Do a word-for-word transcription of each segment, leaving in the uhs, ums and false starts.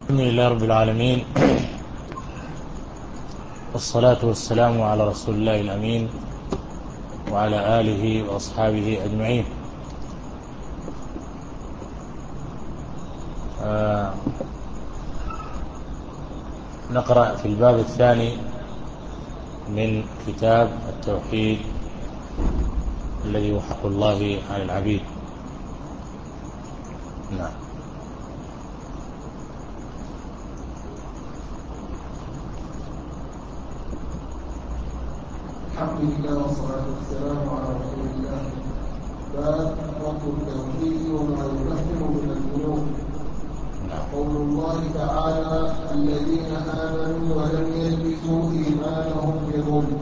الحمد لله رب العالمين، والصلاة والسلام على رسول الله الأمين وعلى آله وأصحابه أجمعين. آه نقرأ في الباب الثاني من كتاب التوحيد الذي هو حق الله على العبيد. نعم. الحمد لله والصلاة والسلام على رسول الله. باب فضل التوحيد وما يكفر من الذنوب. قول الله تعالى: الذين آمنوا ولم يلبسوا إيمانهم بظلم.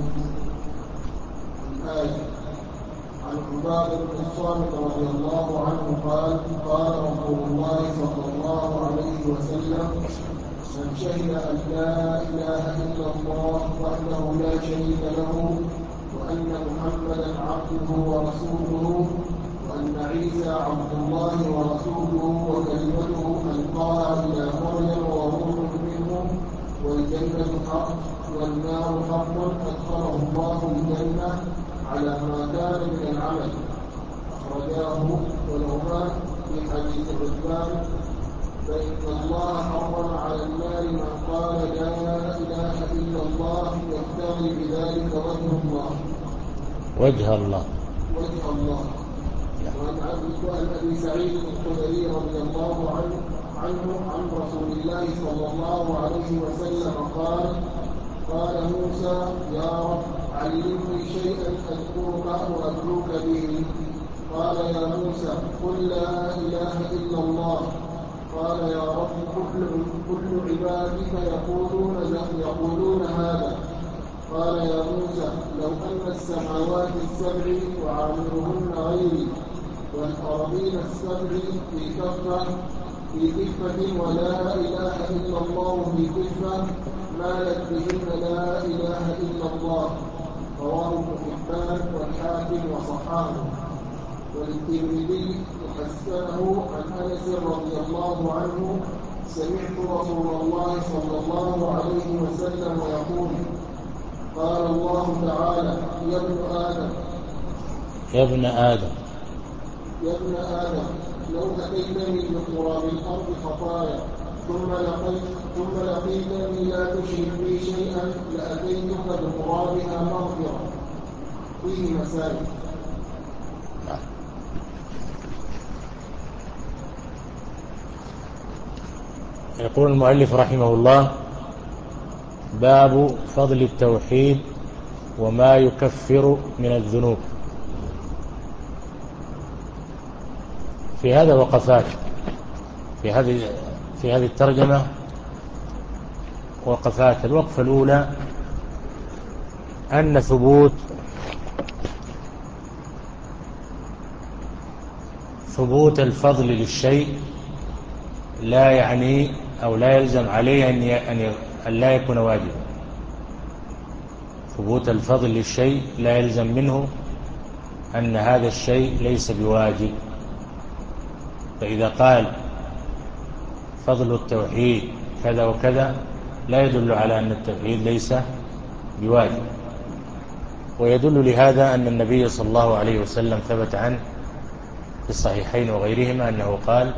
الآية. عن عبادة بن الصامت رضي الله عنه قال: قال رسول الله صلى الله عليه وسلم: من شهد أن لا إله إلا الله وحده لا شريك له وأن محمدا عبده ورسوله وأن عيسى عبد الله ورسوله وكلمته ألقاها إلى مريم وروح منه والجنة حق والنار حق أدخله الله الجنة على ما كان من العمل. أخرجاه ولهما في حديث عثمان: فإن الله حرم على النار من قال لا إله إلا الله يبتغي بذلك وجه الله. وجه الله وجه الله. وعن أبي سعيد الخدري رضي الله عنه عنه عن رسول الله صلى الله عليه وسلم قال: قال موسى: يا رب علمني شيئا أذكرك وأدعوك به. قال: يا موسى قل لا إله إلا الله. قال: يا رب كل كل عبادك يقولون يقولون هذا. قال: يا موسى لو أن السماوات السبع وعامرهن غيري والأرضين السبع في كفة في كفة ولا إله إلا الله في كفة مالت بهن لا إله إلا الله. رواه ابن حبان والحاكم وصححه. وللترمذي وحسنه عن أنس رضي الله عنه: سمعت رسول الله صلى الله عليه وسلم يقول: قال الله تعالى: يا ابن آدم يا ابن آدم يا ابن آدم لو أتيتني بقراب الأرض خطايا ثم لقيت ثم لقيتني لا تشرك بي شيئا لأتيتك بقرابها مغفرة. فيه مسائل. يقول المؤلف رحمه الله: باب فضل التوحيد وما يكفر من الذنوب. في هذا وقفات في هذه في هذه الترجمة وقفات. الوقفة الأولى أن ثبوت ثبوت الفضل للشيء لا يعني أو لا يلزم عليه أن أن لا يكون واجبا. ثبوت الفضل للشيء لا يلزم منه أن هذا الشيء ليس بواجب. فإذا قال فضل التوحيد كذا وكذا لا يدل على أن التوحيد ليس بواجب. ويدل لهذا أن النبي صلى الله عليه وسلم ثبت عنه في الصحيحين وغيرهما أنه قال: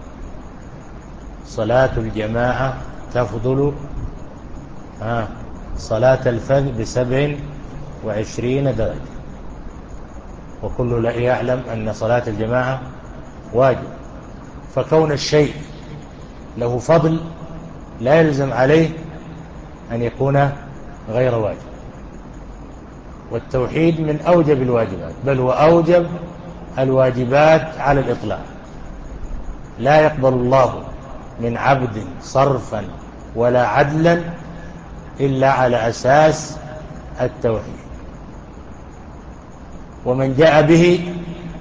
صلاة الجماعة تفضل آه صلاة الفذ بسبع وعشرين درجة. وكل لا يعلم أن صلاة الجماعة واجب. فكون الشيء له فضل لا يلزم عليه أن يكون غير واجب. والتوحيد من أوجب الواجبات، بل هو أوجب الواجبات على الإطلاق. لا يقبل الله من عبد صرفا ولا عدلا إلا على أساس التوحيد. ومن جاء به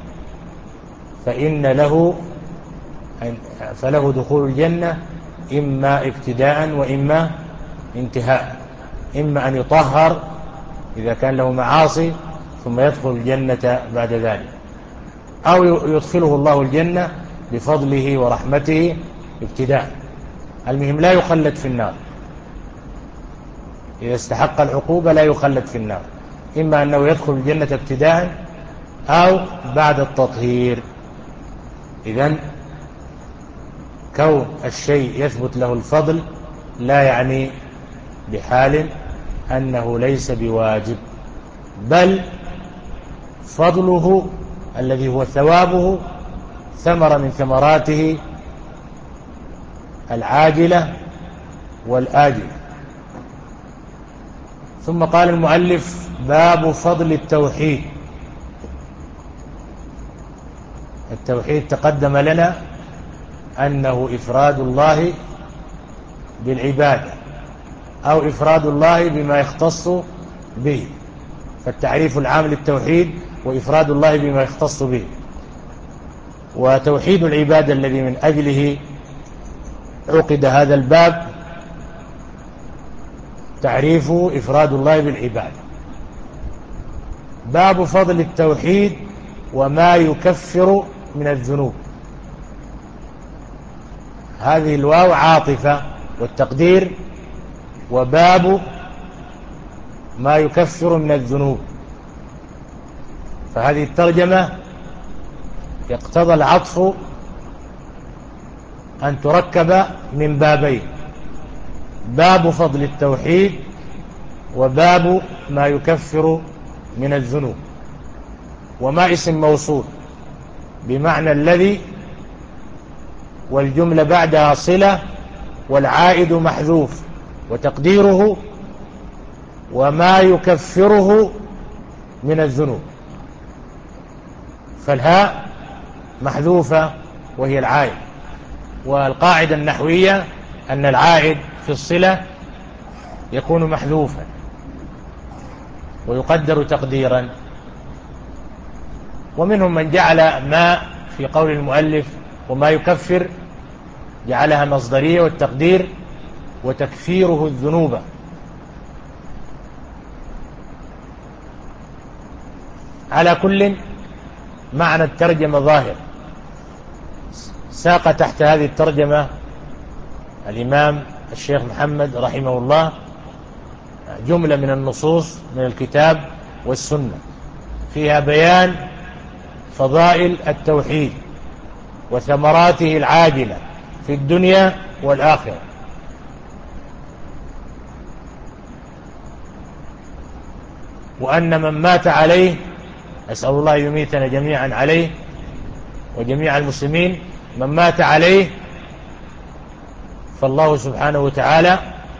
فإن له فله دخول الجنة إما ابتداء وإما انتهاء. إما أن يطهر إذا كان له معاصي ثم يدخل الجنة بعد ذلك، أو يدخله الله الجنة بفضله ورحمته ابتداء. المهم لا يخلد في النار، إذا استحق العقوبة لا يخلد في النار، إما أنه يدخل الجنة ابتداء أو بعد التطهير. إذن كون الشيء يثبت له الفضل لا يعني بحال أنه ليس بواجب، بل فضله الذي هو ثوابه ثمرة من ثمراته العاجلة والآجلة. ثم قال المؤلف: باب فضل التوحيد. التوحيد تقدم لنا أنه إفراد الله بالعبادة أو إفراد الله بما يختص به، فالتعريف العام للتوحيد وإفراد الله بما يختص به. وتوحيد العبادة الذي من أجله عقد هذا الباب تعريفه إفراد الله بالعبادة. باب فضل التوحيد وما يكفر من الذنوب. هذه الواو عاطفة، والتقدير وباب ما يكفر من الذنوب، فهذه الترجمة يقتضى العطف أن تركب من بابين: باب فضل التوحيد وباب ما يكفر من الذنوب. وما اسم موصول بمعنى الذي، والجملة بعدها صلة والعائد محذوف، وتقديره وما يكفره من الذنوب، فالهاء محذوفة وهي العائد. والقاعدة النحوية أن العائد في الصلة يكون محذوفا ويقدر تقديرا. ومنهم من جعل ما في قول المؤلف وما يكفر جعلها مصدرية، والتقدير وتكفيره الذنوب. على كل معنى الترجمة ظاهر. ساق تحت هذه الترجمة الإمام الشيخ محمد رحمه الله جملة من النصوص من الكتاب والسنة فيها بيان فضائل التوحيد وثمراته العاجلة في الدنيا والآخرة. وأن من مات عليه، أسأل الله يميتنا جميعا عليه وجميع المسلمين، من مات عليه فالله سبحانه وتعالى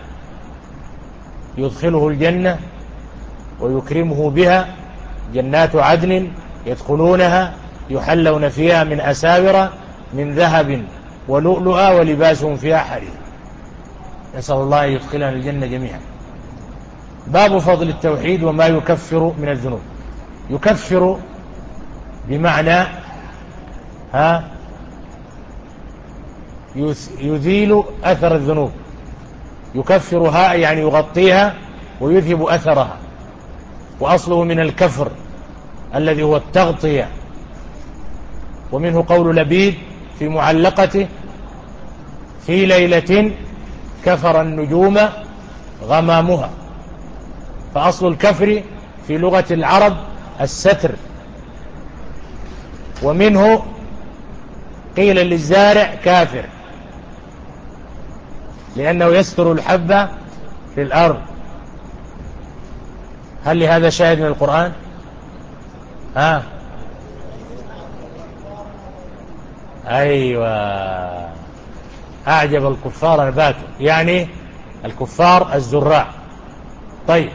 يدخله الجنة ويكرمه بها، جنات عدن يدخلونها يحلون فيها من أساور من ذهب ولؤلؤا ولباسهم فيها حرير. نسأل الله يدخلنا الجنة جميعا. باب فضل التوحيد وما يكفر من الذنوب. يكفر بمعنى ها يزيل أثر الذنوب. يكفرها يعني يغطيها ويذهب أثرها، وأصله من الكفر الذي هو التغطية. ومنه قول لبيد في معلقته: في ليلة كفر النجوم غمامها. فأصل الكفر في لغة العرب الستر. ومنه قيل للزارع كافر لأنه يستر الحبة في الأرض. هل لهذا شاهد من القرآن؟ ها أيوة، أعجب الكفار نباته، يعني الكفار الزراع. طيب،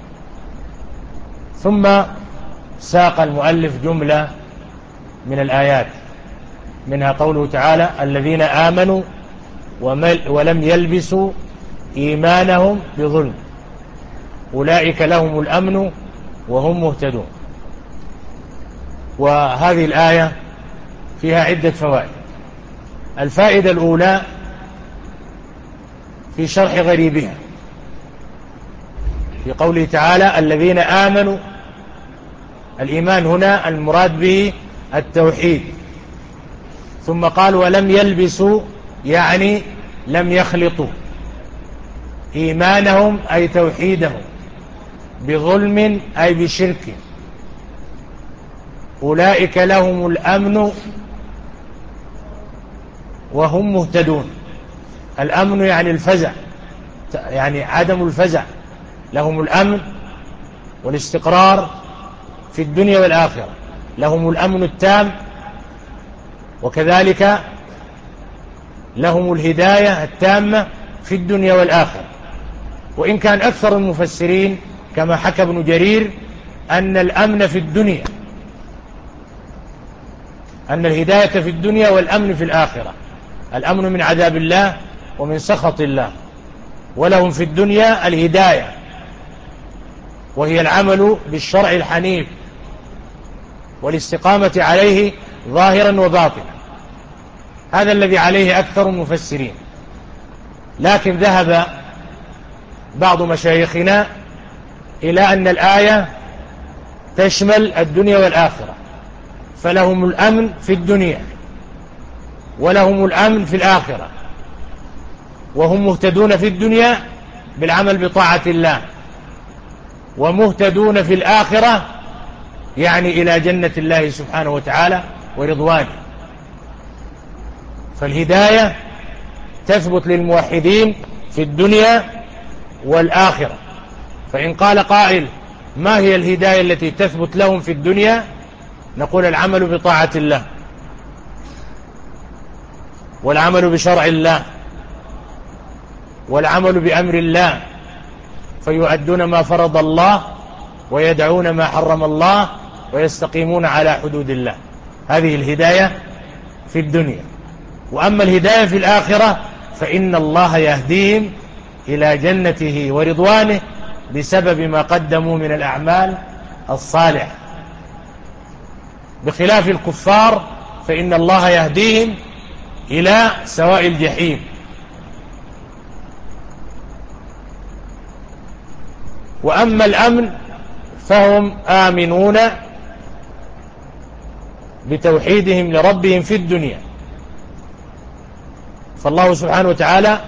ثم ساق المؤلف جملة من الآيات، منها قوله تعالى: الذين آمنوا ولم يلبسوا إيمانهم بظلم أولئك لهم الأمن وهم مهتدون. وهذه الآية فيها عدة فوائد. الفائدة الأولى في شرح غريبها في قوله تعالى: الذين آمنوا. الإيمان هنا المراد به التوحيد. ثم قال: ولم يلبسوا، يعني لم يخلطوا إيمانهم أي توحيدهم بظلم أي بشرك أولئك لهم الأمن وهم مهتدون. الأمن يعني الفزع، يعني عدم الفزع، لهم الأمن والاستقرار في الدنيا والآخرة، لهم الأمن التام، وكذلك لهم الهداية التامة في الدنيا والآخرة. وإن كان أكثر المفسرين كما حكى ابن جرير أن الأمن في الدنيا، أن الهداية في الدنيا والأمن في الآخرة، الأمن من عذاب الله ومن سخط الله، ولهم في الدنيا الهداية وهي العمل بالشرع الحنيف والاستقامة عليه ظاهرا وباطنا. هذا الذي عليه أكثر المفسرين. لكن ذهب بعض مشايخنا إلى أن الآية تشمل الدنيا والآخرة، فلهم الأمن في الدنيا ولهم الأمن في الآخرة، وهم مهتدون في الدنيا بالعمل بطاعة الله، ومهتدون في الآخرة يعني إلى جنة الله سبحانه وتعالى ورضوانه. فالهداية تثبت للموحدين في الدنيا والآخرة. فإن قال قائل ما هي الهداية التي تثبت لهم في الدنيا؟ نقول العمل بطاعة الله والعمل بشرع الله والعمل بأمر الله، فيؤدون ما فرض الله ويدعون ما حرم الله ويستقيمون على حدود الله. هذه الهداية في الدنيا. وأما الهداية في الآخرة فإن الله يهديهم إلى جنته ورضوانه بسبب ما قدموا من الأعمال الصالحة، بخلاف الكفار فإن الله يهديهم إلى سواء الجحيم. وأما الأمن فهم آمنون بتوحيدهم لربهم في الدنيا، فالله سبحانه وتعالى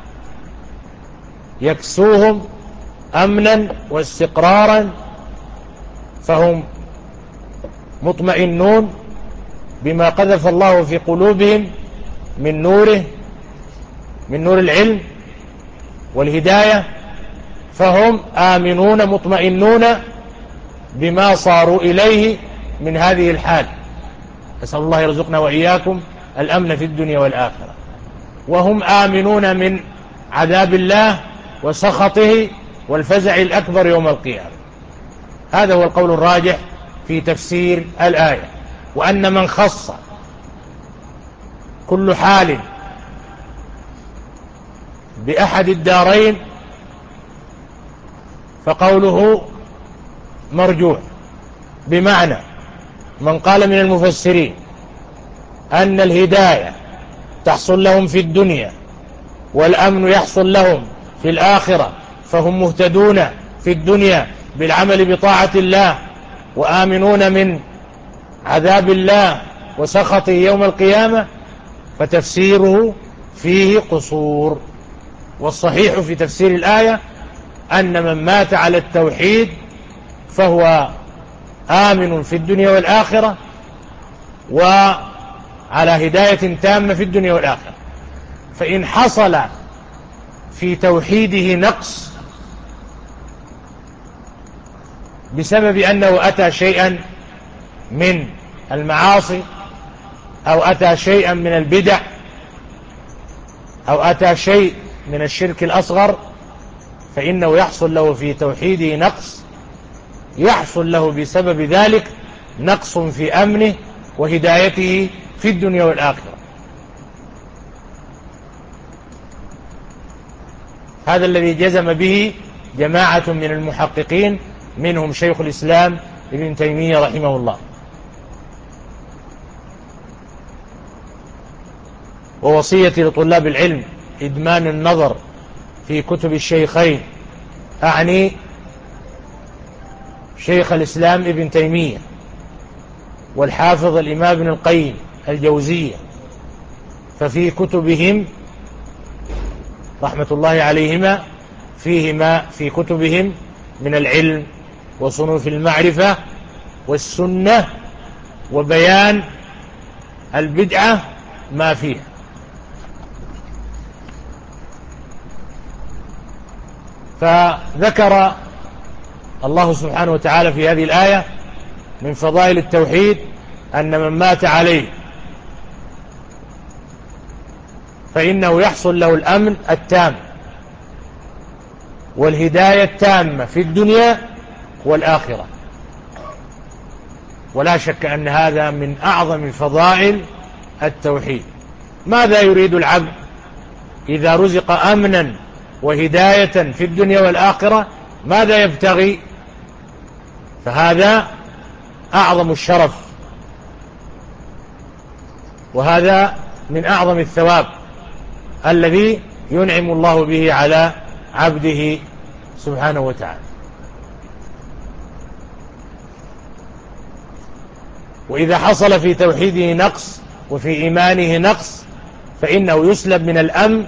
يكسوهم أمنا واستقرارا، فهم مطمئنون بما قذف الله في قلوبهم من نوره، من نور العلم والهداية، فهم آمنون مطمئنون بما صاروا إليه من هذه الحال. أسأل الله يرزقنا وإياكم الأمن في الدنيا والآخرة. وهم آمنون من عذاب الله وسخطه والفزع الأكبر يوم القيامة. هذا هو القول الراجح في تفسير الآية. وأن من خص كل حال بأحد الدارين فقوله مرجوح، بمعنى من قال من المفسرين أن الهداية تحصل لهم في الدنيا والأمن يحصل لهم في الآخرة، فهم مهتدون في الدنيا بالعمل بطاعة الله وآمنون من عذاب الله وسخطه يوم القيامة، فتفسيره فيه قصور. والصحيح في تفسير الآية أن من مات على التوحيد فهو آمن في الدنيا والآخرة وعلى هداية تامة في الدنيا والآخرة. فإن حصل في توحيده نقص بسبب أنه أتى شيئا من المعاصي أو أتى شيئا من البدع أو أتى شيء من الشرك الأصغر، فإنه يحصل له في توحيده نقص، يحصل له بسبب ذلك نقص في أمنه وهدايته في الدنيا والآخرة. هذا الذي جزم به جماعة من المحققين، منهم شيخ الإسلام ابن تيمية رحمه الله. ووصيتي لطلاب العلم إدمان النظر في كتب الشيخين، أعني شيخ الإسلام ابن تيمية والحافظ الإمام ابن القيم الجوزية، ففي كتبهم رحمة الله عليهما فيهما في كتبهم من العلم وصنوف المعرفة والسنة وبيان البدعة ما فيها. فذكر الله سبحانه وتعالى في هذه الآية من فضائل التوحيد أن من مات عليه فإنه يحصل له الأمن التام والهداية التامة في الدنيا والآخرة. ولا شك أن هذا من أعظم فضائل التوحيد. ماذا يريد العبد إذا رزق أمنا وهداية في الدنيا والآخرة؟ ماذا يبتغي؟ فهذا أعظم الشرف، وهذا من أعظم الثواب الذي ينعم الله به على عبده سبحانه وتعالى. وإذا حصل في توحيده نقص وفي إيمانه نقص فإنه يسلب من الأمن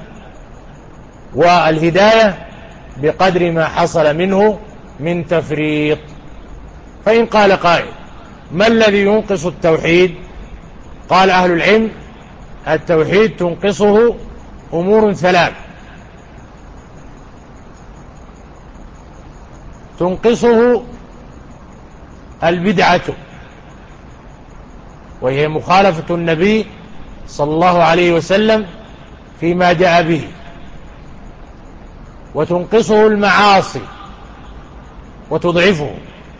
والهداية بقدر ما حصل منه من تفريط. فإن قال قائل: ما الذي ينقص التوحيد؟ قال أهل العلم: التوحيد تنقصه أمور ثلاث. تنقصه البدعة، وهي مخالفة النبي صلى الله عليه وسلم فيما جاء به. وتنقصه المعاصي وتضعفه.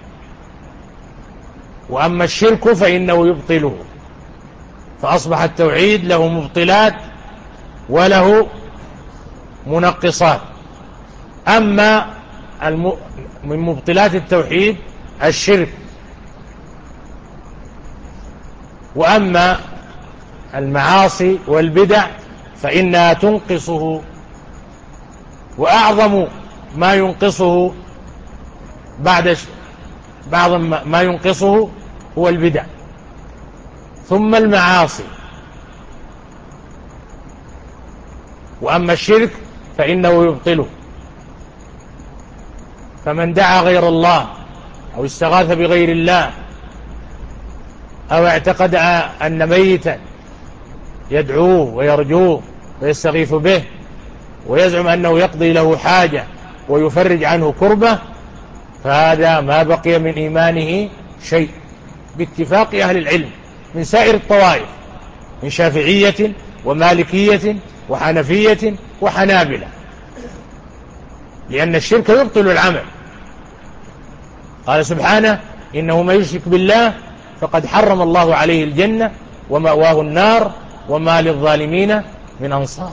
وأما الشرك فإنه يبطله، فأصبح التوحيد له مبطلات وله منقصات. أما من مبطلات التوحيد الشرك، وأما المعاصي والبدع فإنها تنقصه. وأعظم ما ينقصه بعد بعض ما ينقصه هو البدع، ثم المعاصي. وأما الشرك فإنه يبطله. فمن دعا غير الله أو استغاث بغير الله أو اعتقد أن ميتا يدعوه ويرجوه ويستغيث به ويزعم أنه يقضي له حاجة ويفرج عنه كربة، فهذا ما بقي من إيمانه شيء باتفاق أهل العلم من سائر الطوائف، من شافعية ومالكية وحنفية وحنابلة، لأن الشرك يبطل العمل. قال سبحانه: إنه من يشرك بالله فقد حرم الله عليه الجنة ومأواه النار وما للظالمين من أنصار.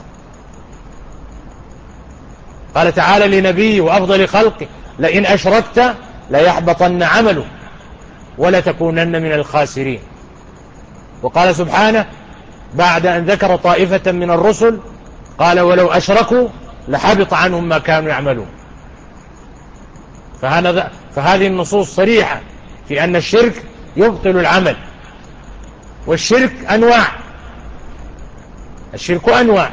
قال تعالى لنبيه وأفضل خلقه: لئن أشركت ليحبطن عمله ولتكونن من الخاسرين. وقال سبحانه بعد أن ذكر طائفة من الرسل قال: ولو أشركوا لحبط عنهم ما كانوا يعملون. فهذه النصوص صريحة في أن الشرك يبطل العمل. والشرك أنواع، الشرك أنواع،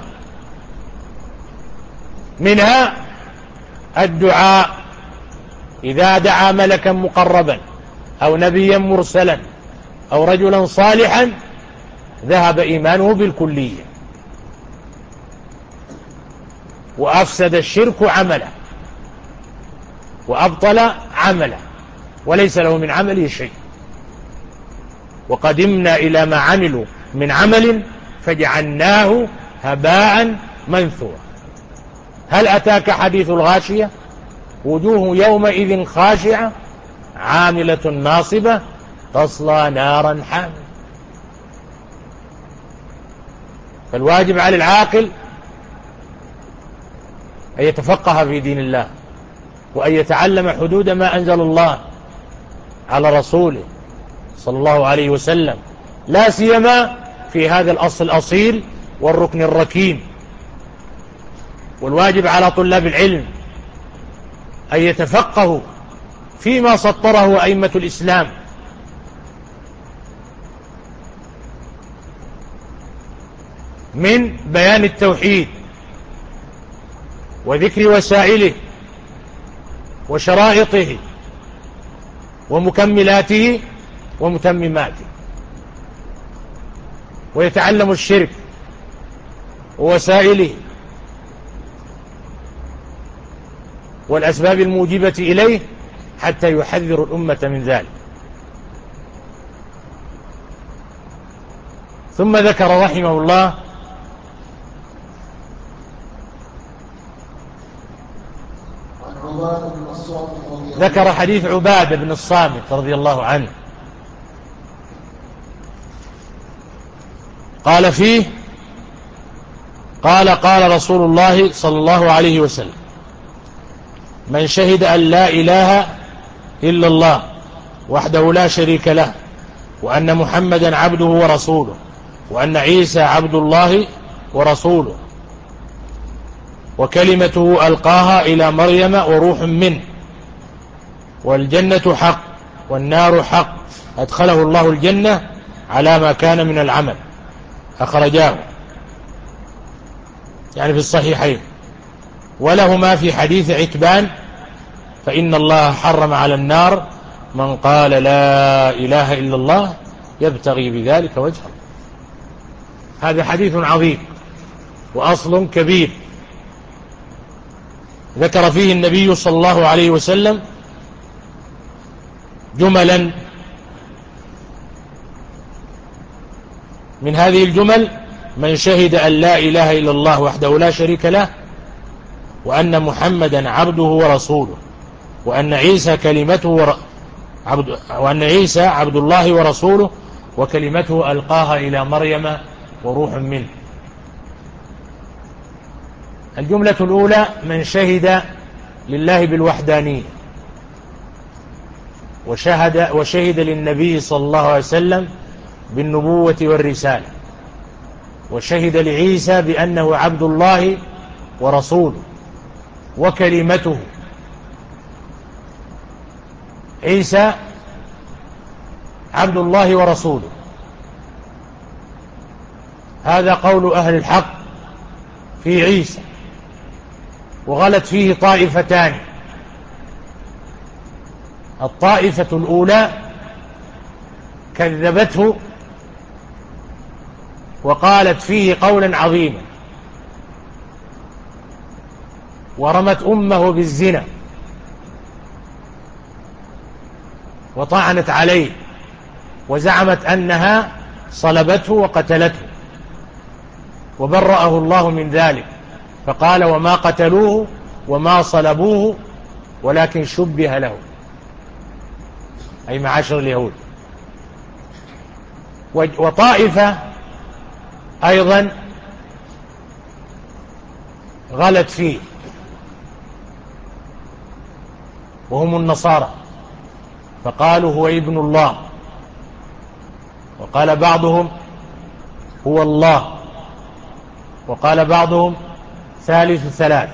منها الدعاء، إذا دعا ملكا مقربا أو نبيا مرسلا أو رجلا صالحا ذهب إيمانه بالكلية، وأفسد الشرك عمله وأبطل عمله وليس له من عمله شيء. وقدمنا إلى ما عملوا من عمل فجعلناه هباء منثورا. هل أتاك حديث الغاشية؟ وجوه يومئذ خاشعة عاملة ناصبة تصلى نارا حامية. فالواجب على العاقل أن يتفقه في دين الله وأن يتعلم حدود ما أنزل الله على رسوله صلى الله عليه وسلم، لا سيما في هذا الأصل الأصيل والركن الركين. والواجب على طلاب العلم أن يتفقهوا فيما سطره أئمة الإسلام من بيان التوحيد وذكر وسائله وشرائطه ومكملاته ومتمماته، ويتعلم الشرك ووسائله والأسباب الموجبة إليه حتى يحذر الأمة من ذلك. ثم ذكر رحمه الله ذكر حديث عبادة بن الصامت رضي الله عنه قال فيه قال قال رسول الله صلى الله عليه وسلم: من شهد أن لا إله إلا الله وحده لا شريك له وأن محمدا عبده ورسوله وأن عيسى عبد الله ورسوله وكلمته ألقاها إلى مريم وروح منه والجنة حق والنار حق أدخله الله الجنة على ما كان من العمل، أخرجاه يعني في الصحيحين، ولهما في حديث عتبان: فإن الله حرم على النار من قال لا إله إلا الله يبتغي بذلك وجهه. هذا حديث عظيم وأصل كبير ذكر فيه النبي صلى الله عليه وسلم جملا، من هذه الجمل: من شهد أن لا إله إلا الله وحده لا شريك له وأن محمدا عبده ورسوله وأن عيسى كلمته ور... عبد... وأن عيسى عبد الله ورسوله وكلمته ألقاها إلى مريم وروح منه. الجملة الأولى: من شهد لله بالوحدانية وشهد, وشهد للنبي صلى الله عليه وسلم بالنبوة والرسالة، وشهد لعيسى بأنه عبد الله ورسوله وكلمته. عيسى عبد الله ورسوله، هذا قول أهل الحق في عيسى، وغلت فيه طائفتان: الطائفة الأولى كذبته وقالت فيه قولا عظيما ورمت أمه بالزنا وطعنت عليه وزعمت أنها صلبته وقتلته، وبرأه الله من ذلك فقال: وما قتلوه وما صلبوه ولكن شبه له، أي معاشر اليهود. وطائفة أيضا غلت فيه وهم النصارى، فقالوا هو ابن الله، وقال بعضهم هو الله، وقال بعضهم ثالث ثلاث.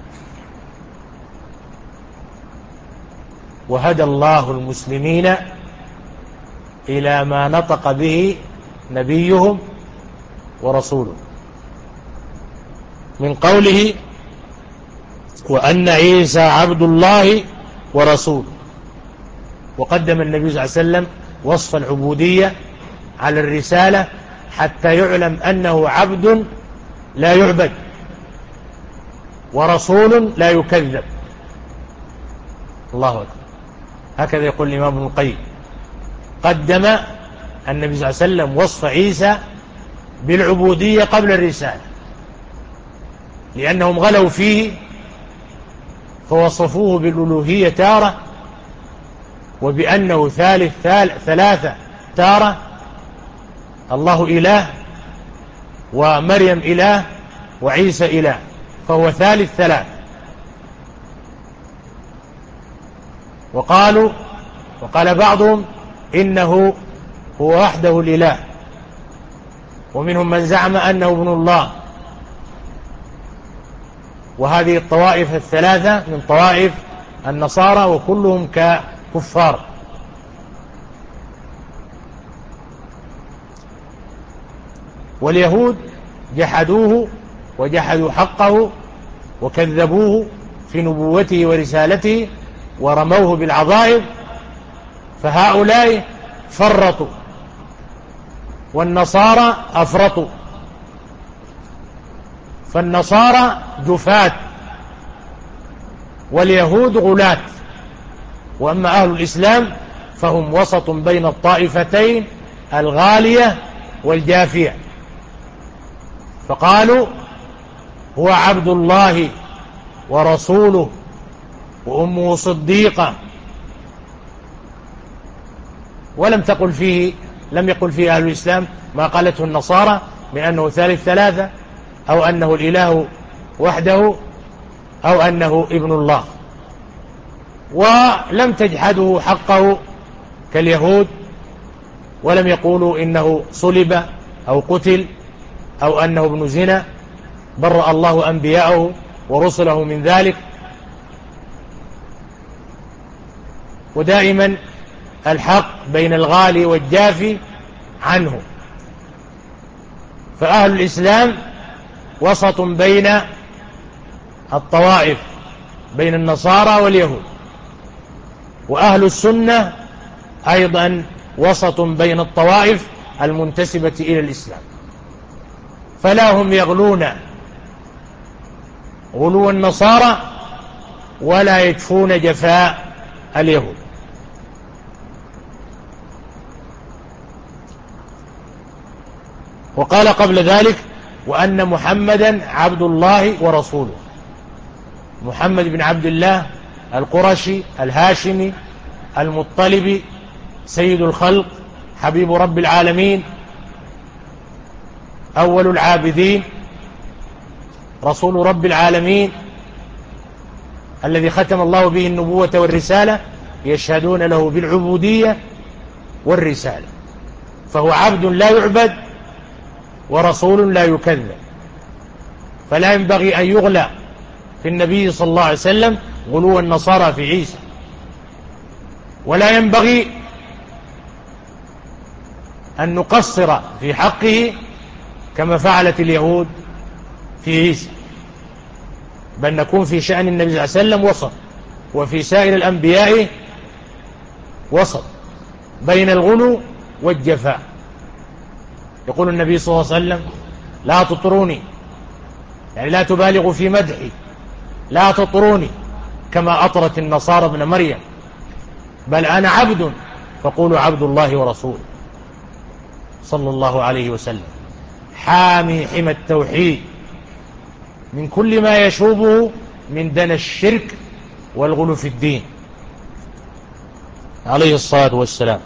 وهدى الله المسلمين إلى ما نطق به نبيهم ورسوله من قوله: وأن عيسى عبد الله ورسوله. وقدم النبي صلى الله عليه وسلم وصف العبودية على الرسالة حتى يعلم أنه عبد لا يعبد ورسول لا يكذب. الله أكبر. هكذا يقول الإمام ابن القيم: قدم النبي صلى الله عليه وسلم وصف عيسى بالعبودية قبل الرسالة، لأنهم غلوا فيه فوصفوه بالألوهية تارة، وبأنه ثالث ثلاثة تارة، الله إله ومريم إله وعيسى إله، فهو ثالث ثلاث. وقالوا وقال بعضهم إنه هو وحده الإله، ومنهم من زعم أنه ابن الله. وهذه الطوائف الثلاثة من طوائف النصارى، وكلهم ككفار. واليهود جحدوه وجحدوا حقه وكذبوه في نبوته ورسالته ورموه بالعظائم، فهؤلاء فرطوا، والنصارى أفرطوا. فالنصارى جفاة واليهود غلاة، وأما أهل الإسلام فهم وسط بين الطائفتين الغالية والجافية. فقالوا هو عبد الله ورسوله وأمه صديقة، ولم تقل فيه لم يقل فيه أهل الإسلام ما قالته النصارى من أنه ثالث ثلاثة، أو أنه الإله وحده، أو أنه ابن الله. ولم تجحده حقه كاليهود، ولم يقولوا إنه صلب أو قتل أو أنه ابن زنا، برأ الله أنبياءه ورسله من ذلك. ودائما الحق بين الغالي والجافي عنه. فأهل الإسلام وسط بين الطوائف، بين النصارى واليهود، وأهل السنة أيضا وسط بين الطوائف المنتسبة إلى الإسلام، فلا هم يغلون غلو النصارى ولا يجفون جفاء اليهود. وقال قبل ذلك وأن محمدا عبد الله ورسوله. محمد بن عبد الله القرشي الهاشمي المطلبي، سيد الخلق، حبيب رب العالمين، أول العابدين، رسول رب العالمين، الذي ختم الله به النبوة والرسالة، يشهدون له بالعبودية والرسالة. فهو عبد لا يعبد ورسول لا يكذب، فلا ينبغي أن يغلى في النبي صلى الله عليه وسلم غلو النصارى في عيسى، ولا ينبغي أن نقصر في حقه كما فعلت اليهود في عيسى، بل نكون في شأن النبي صلى الله عليه وسلم وسط، وفي سائر الأنبياء وسط بين الغلو والجفاء. يقول النبي صلى الله عليه وسلم لا تطروني، يعني لا تبالغوا في مدحي، لا تطروني كما أطرت النصارى ابن مريم، بل أنا عبد فقولوا عبد الله ورسوله صلى الله عليه وسلم، حامي حمى التوحيد من كل ما يشوبه من دنى الشرك والغلو في الدين عليه الصلاة والسلام.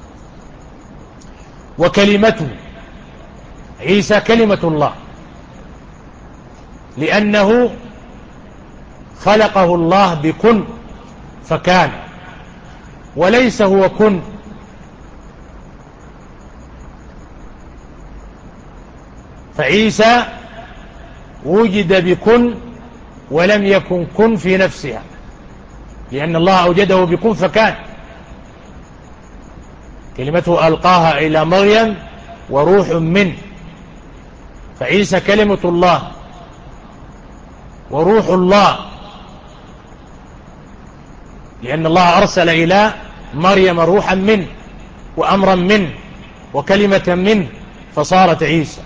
وكلمته، عيسى كلمة الله، لأنه خلقه الله بكن فكان، وليس هو كن. فعيسى وجد بكن ولم يكن كن في نفسها، لأن الله أوجده بكن فكان. كلمته ألقاها إلى مريم وروح منه، فعيسى كلمة الله وروح الله، لأن الله أرسل إلى مريم روحا منه وأمرا منه وكلمة منه فصارت عيسى.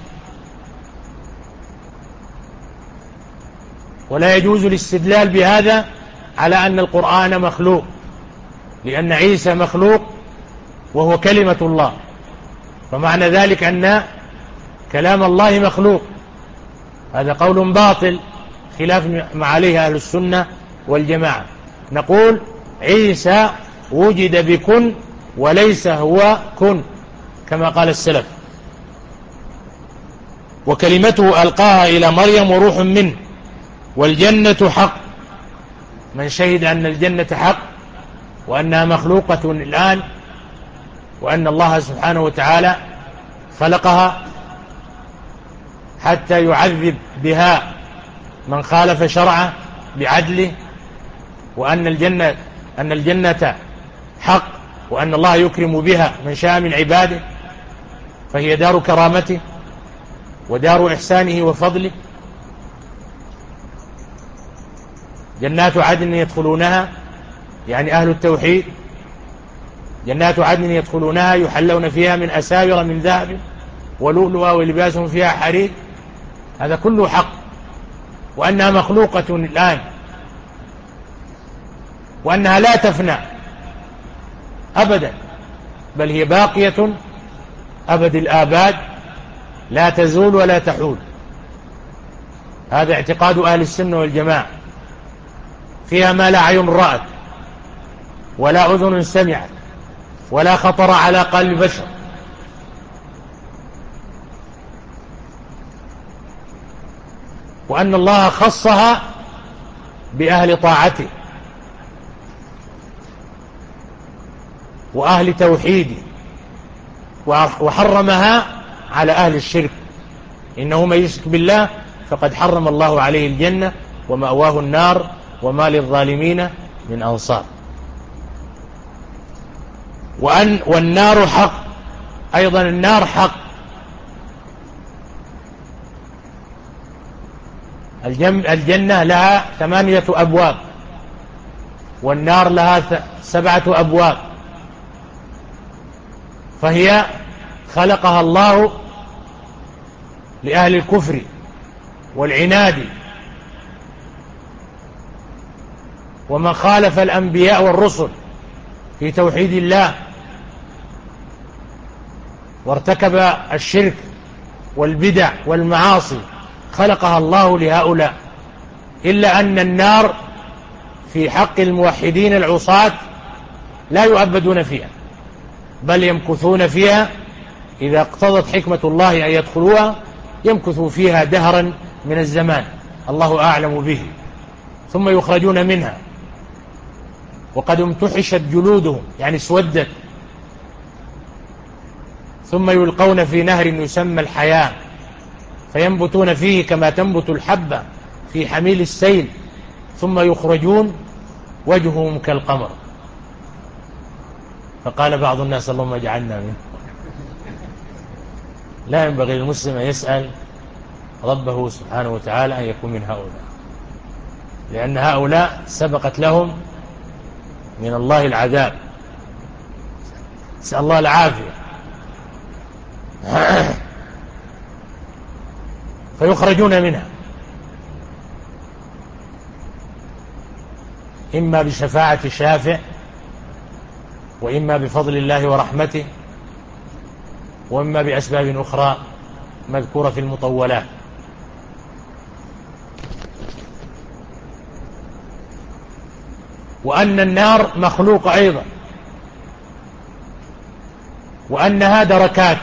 ولا يجوز الاستدلال بهذا على أن القرآن مخلوق، لأن عيسى مخلوق وهو كلمة الله، فمعنى ذلك أن كلام الله مخلوق. هذا قول باطل خلاف ما عليه أهل السنة والجماعة. نقول عيسى وجد بكن وليس هو كن كما قال السلف. وكلمته ألقاها إلى مريم وروح منه، والجنة حق، من شهد أن الجنة حق وأنها مخلوقة الآن، وأن الله سبحانه وتعالى خلقها حتى يعذب بها من خالف شرعه بعدله، وأن الجنة أن الجنة حق، وأن الله يكرم بها من شاء من عباده، فهي دار كرامته ودار إحسانه وفضله. جنات عدن يدخلونها يعني أهل التوحيد، جنات عدن يدخلونها يحلون فيها من أساور من ذهب ولؤلؤا ولباسهم فيها حرير، هذا كله حق، وأنها مخلوقة الآن، وأنها لا تفنى أبدا، بل هي باقية أبد الآباد لا تزول ولا تحول. هذا اعتقاد أهل السنة والجماعة. فيها ما لا عين رأت ولا أذن سمعت ولا خطر على قلب بشر. وأن الله خصها بأهل طاعته وأهل توحيده، وحرمها على أهل الشرك. إنه من يشرك بالله فقد حرم الله عليه الجنة ومأواه النار وما للظالمين من أنصار. وأن والنار حق أيضا، النار حق. الجنة لها ثمانية أبواب والنار لها سبعة أبواب، فهي خلقها الله لأهل الكفر والعناد ومن خالف الأنبياء والرسل في توحيد الله وارتكب الشرك والبدع والمعاصي، خلقها الله لهؤلاء. إلا أن النار في حق الموحدين العصاة لا يؤبدون فيها، بل يمكثون فيها. إذا اقتضت حكمة الله أن يدخلوها يمكثوا فيها دهرا من الزمان الله أعلم به، ثم يخرجون منها وقد امتحشت جلودهم يعني اسودت، ثم يلقون في نهر يسمى الحياة فينبتون فيه كما تنبت الحبة في حميل السيل، ثم يخرجون وجههم كالقمر. فقال بعض الناس اللهم اجعلنا منه. لا ينبغي للمسلم أن يسأل ربه سبحانه وتعالى أن يكون من هؤلاء، لأن هؤلاء سبقت لهم من الله العذاب، نسأل الله العافية. فيخرجون منها إما بشفاعة شافع وإما بفضل الله ورحمته وإما بأسباب أخرى مذكورة في المطولات. وأن النار مخلوقة أيضا، وأنها دركات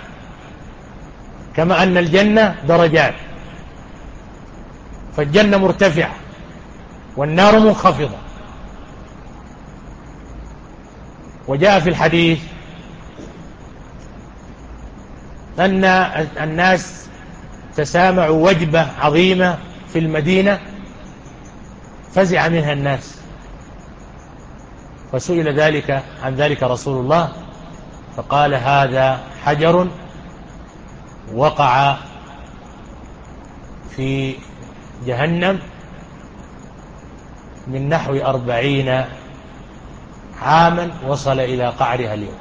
كما أن الجنة درجات، فالجنة مرتفعة والنار منخفضة. وجاء في الحديث أن الناس تسامعوا وجبة عظيمة في المدينة فزع منها الناس، فسئل ذلك عن ذلك رسول الله فقال هذا حجر وقع في جهنم من نحو أربعين عاما وصل إلى قعرها اليوم.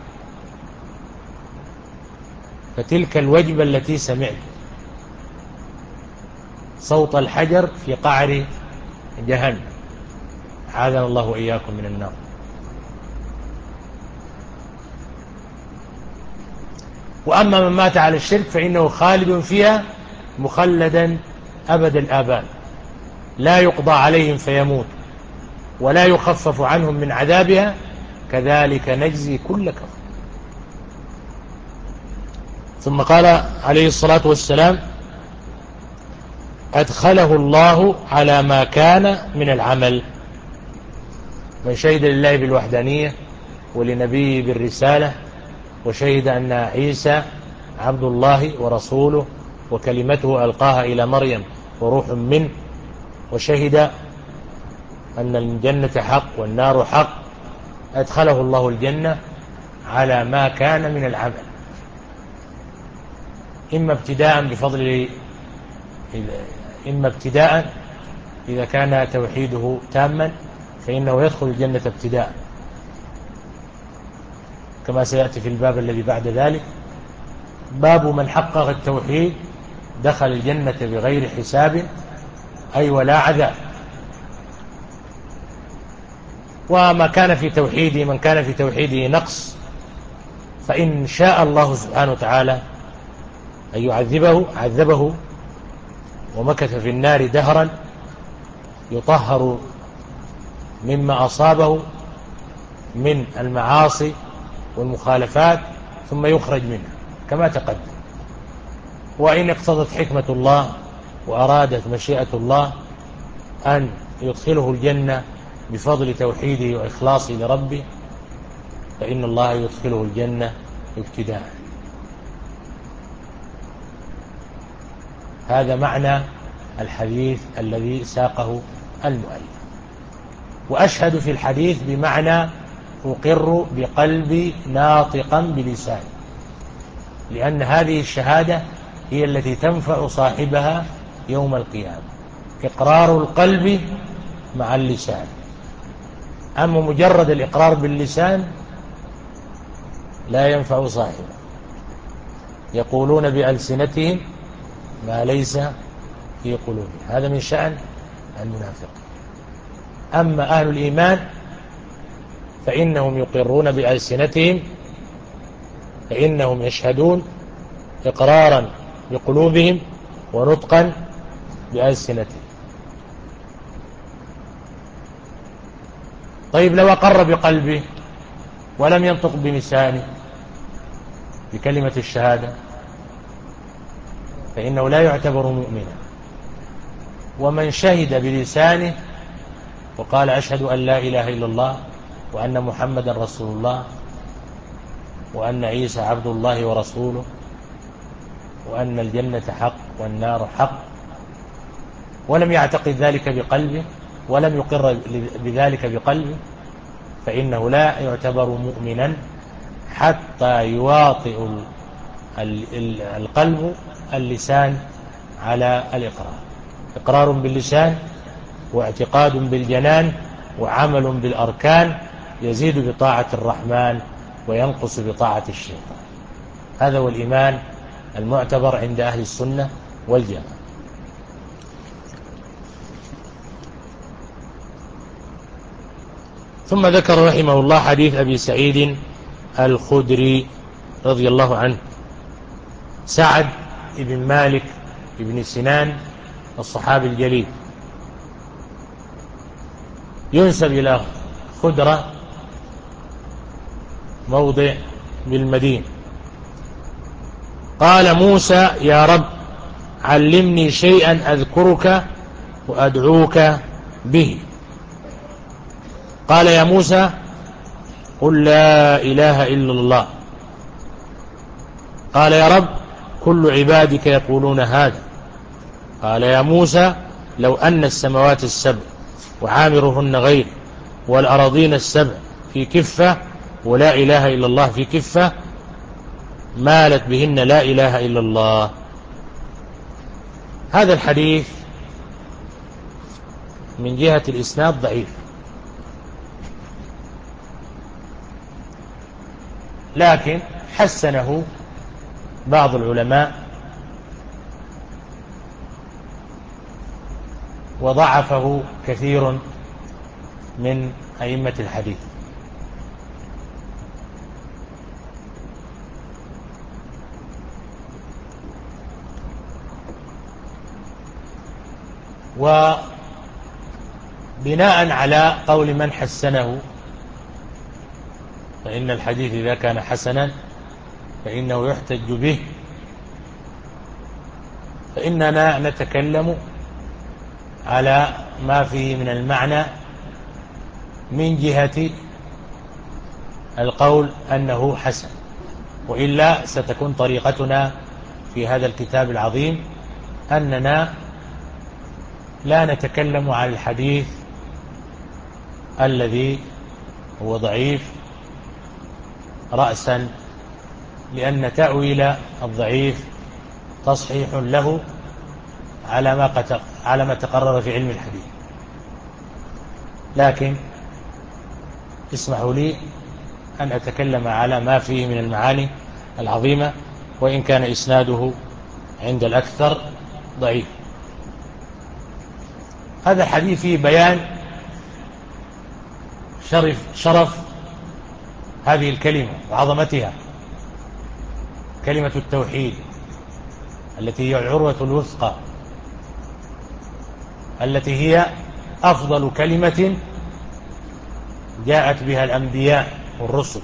فتلك الوجبة التي سمعت صوت الحجر في قعر جهنم، عاذنا الله وإياكم من النار. وأما من مات على الشرك فإنه خالد فيها مخلدا أبد الآباد، لا يقضى عليهم فيموت ولا يخفف عنهم من عذابها، كذلك نجزي كل كفر. ثم قال عليه الصلاة والسلام أدخله الله على ما كان من العمل، من شهد لله بالوحدانية ولنبيه بالرسالة وشهد أن عيسى عبد الله ورسوله وكلمته ألقاها إلى مريم وروح منه، وشهد أن الجنة حق والنار حق، أدخله الله الجنة على ما كان من العمل، إما ابتداء بفضل إما ابتداء إذا كان توحيده تاما فإنه يدخل الجنة ابتداء، كما سيأتي في الباب الذي بعد ذلك، باب من حقق التوحيد دخل الجنة بغير حساب أي ولا عذاب. وما كان في توحيده من كان في توحيده نقص فإن شاء الله سبحانه وتعالى أن يعذبه عذبه ومكث في النار دهرا يطهر مما أصابه من المعاصي والمخالفات ثم يخرج منها كما تقدم. وإن اقتضت حكمة الله وأرادت مشيئة الله أن يدخله الجنة بفضل توحيده وإخلاصه لربه فإن الله يدخله الجنة ابتداء. هذا معنى الحديث الذي ساقه المؤلف. وأشهد في الحديث بمعنى أقر بقلبي ناطقا بلساني، لأن هذه الشهادة هي التي تنفع صاحبها يوم القيامة، إقرار القلب مع اللسان. أما مجرد الإقرار باللسان لا ينفع صاحبه، يقولون بألسنتهم ما ليس في قلوبهم، هذا من شأن المنافق. أما أهل الإيمان فإنهم يقرون بألسنتهم، فإنهم يشهدون إقرارا بقلوبهم ونطقا بألسنتهم. طيب لو أقر بقلبه ولم ينطق بلسانه بكلمة الشهادة فإنه لا يعتبر مؤمنا. ومن شهد بلسانه وقال أشهد أن لا إله إلا الله وأن محمدا رسول الله وأن عيسى عبد الله ورسوله وأن الجنة حق والنار حق ولم يعتقد ذلك بقلبه ولم يقر بذلك بقلبه فإنه لا يعتبر مؤمنا حتى يواطئ القلب اللسان على الإقرار. إقرار باللسان واعتقاد بالجنان وعمل بالأركان يزيد بطاعة الرحمن وينقص بطاعة الشيطان. هذا هو الإيمان المعتبر عند أهل السنة والجماعة. ثم ذكر رحمه الله حديث أبي سعيد الخدري رضي الله عنه، سعد بن مالك بن سنان الصحابي الجليل، ينسب إلى خدرة موضع بالمدينة. قال موسى يا رب علمني شيئا أذكرك وأدعوك به. قال يا موسى قل لا إله إلا الله. قال يا رب كل عبادك يقولون هذا. قال يا موسى لو أن السماوات السبع وعامرهن غير والأراضين السبع في كفة ولا إله إلا الله في كفة مالت بهن لا إله إلا الله. هذا الحديث من جهة الإسناد ضعيف، لكن حسنه بعض العلماء وضعفه كثير من أئمة الحديث. وبناء على قول من حسنه فإن الحديث إذا كان حسنا فإنه يحتج به، فإننا نتكلم على ما فيه من المعنى من جهة القول أنه حسن، وإلا ستكون طريقتنا في هذا الكتاب العظيم أننا لا نتكلم عن الحديث الذي هو ضعيف رأسا، لأن تأويل الضعيف تصحيح له على ما على ما تقرر في علم الحديث. لكن اسمحوا لي أن أتكلم على ما فيه من المعاني العظيمة، وإن كان إسناده عند الأكثر ضعيف. هذا الحديث فيه بيان شرف, شرف هذه الكلمة وعظمتها، كلمة التوحيد التي هي العروة الوثقى، التي هي أفضل كلمة جاءت بها الأنبياء والرسل.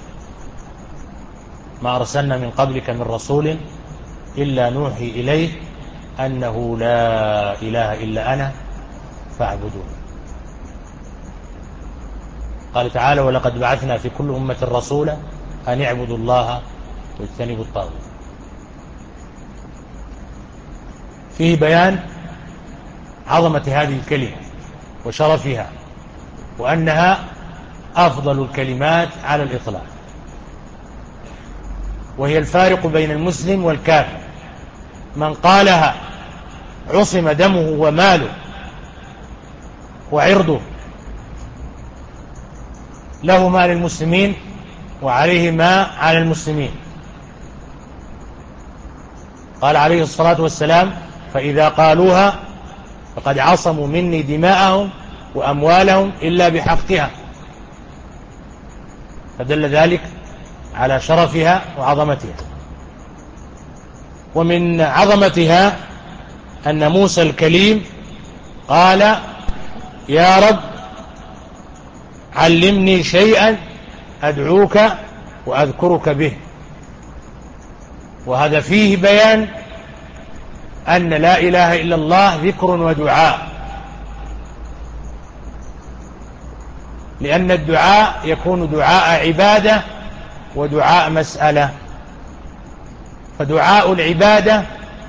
ما أرسلنا من قبلك من رسول إلا نوحي إليه أنه لا إله إلا أنا فاعبدون. قال تعالى: ولقد بعثنا في كل أمة رسولا أن اعبدوا الله واجتنبوا الطاغوت. فيه بيان عظمة هذه الكلمة وشرفها، وأنها أفضل الكلمات على الإطلاق، وهي الفارق بين المسلم والكافر. من قالها عصم دمه وماله وعرضه، له ما للمسلمين وعليه ما على المسلمين. قال عليه الصلاة والسلام: فإذا قالوها فقد عصموا مني دماءهم وأموالهم إلا بحقها. فدل ذلك على شرفها وعظمتها. ومن عظمتها أن موسى الكليم قال: يا رب علمني شيئا أدعوك وأذكرك به. وهذا فيه بيان أن لا إله إلا الله ذكر ودعاء، لأن الدعاء يكون دعاء عبادة ودعاء مسألة. فدعاء العبادة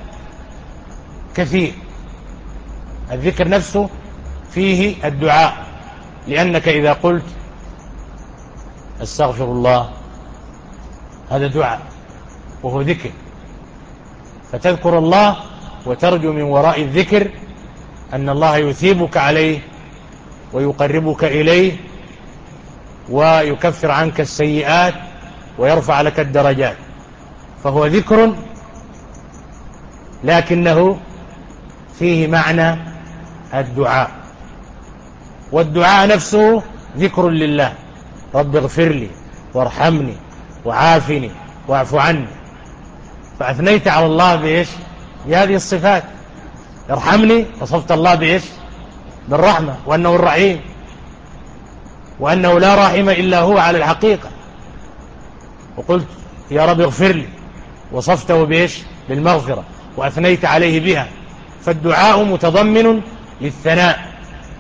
كثير، الذكر نفسه فيه الدعاء، لأنك إذا قلت استغفر الله هذا دعاء وهو ذكر، فتذكر الله وترجو من وراء الذكر أن الله يثيبك عليه ويقربك إليه ويكفر عنك السيئات ويرفع لك الدرجات. فهو ذكر لكنه فيه معنى الدعاء، والدعاء نفسه ذكر لله: رب اغفر لي وارحمني وعافني واعف عني. فأثنيت على الله بإيش؟ بهذه الصفات. ارحمني، وصفت الله بإيش؟ بالرحمة، وأنه الرحيم، وأنه لا راحم إلا هو على الحقيقة. وقلت يا رب اغفر لي، وصفته بإيش؟ بالمغفرة، وأثنيت عليه بها. فالدعاء متضمن للثناء،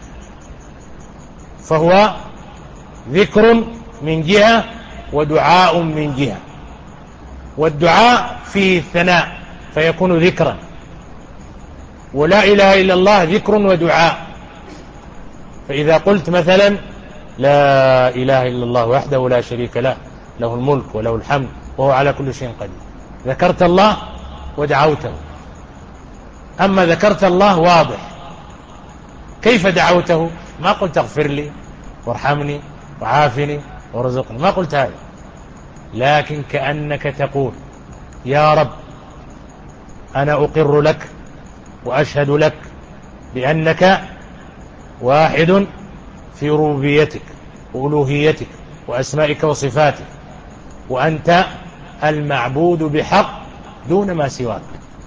فهو ذكر من جهة ودعاء من جهة. والدعاء فيه الثناء فيكون ذكرا، ولا إله إلا الله ذكر ودعاء. فإذا قلت مثلا لا إله إلا الله وحده لا شريك له، له الملك وله الحمد وهو على كل شيء قدير، ذكرت الله ودعوته. أما ذكرت الله واضح، كيف دعوته؟ ما قلت اغفر لي وارحمني وعافني وارزقني، ما قلت هذا، لكن كأنك تقول يا رب أنا أقر لك وأشهد لك بأنك واحد في ربوبيتك وألوهيتك وأسمائك وصفاتك، وأنت المعبود بحق دون ما سواك.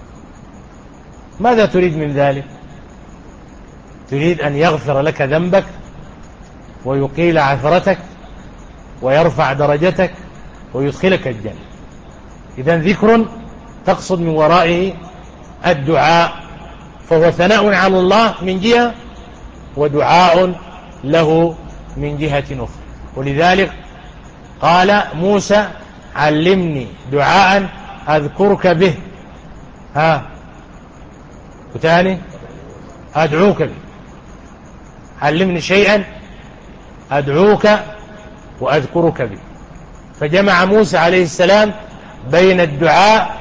ماذا تريد من ذلك؟ تريد أن يغفر لك ذنبك ويقيل عثرتك ويرفع درجتك ويدخلك الجنة. إذن ذكر تقصد من ورائه الدعاء، فهو ثناء على الله من جهة ودعاء له من جهة أخرى. ولذلك قال موسى علمني دعاء أذكرك به، ها وثاني أدعوك به. علمني شيئا أدعوك وأذكرك به. فجمع موسى عليه السلام بين الدعاء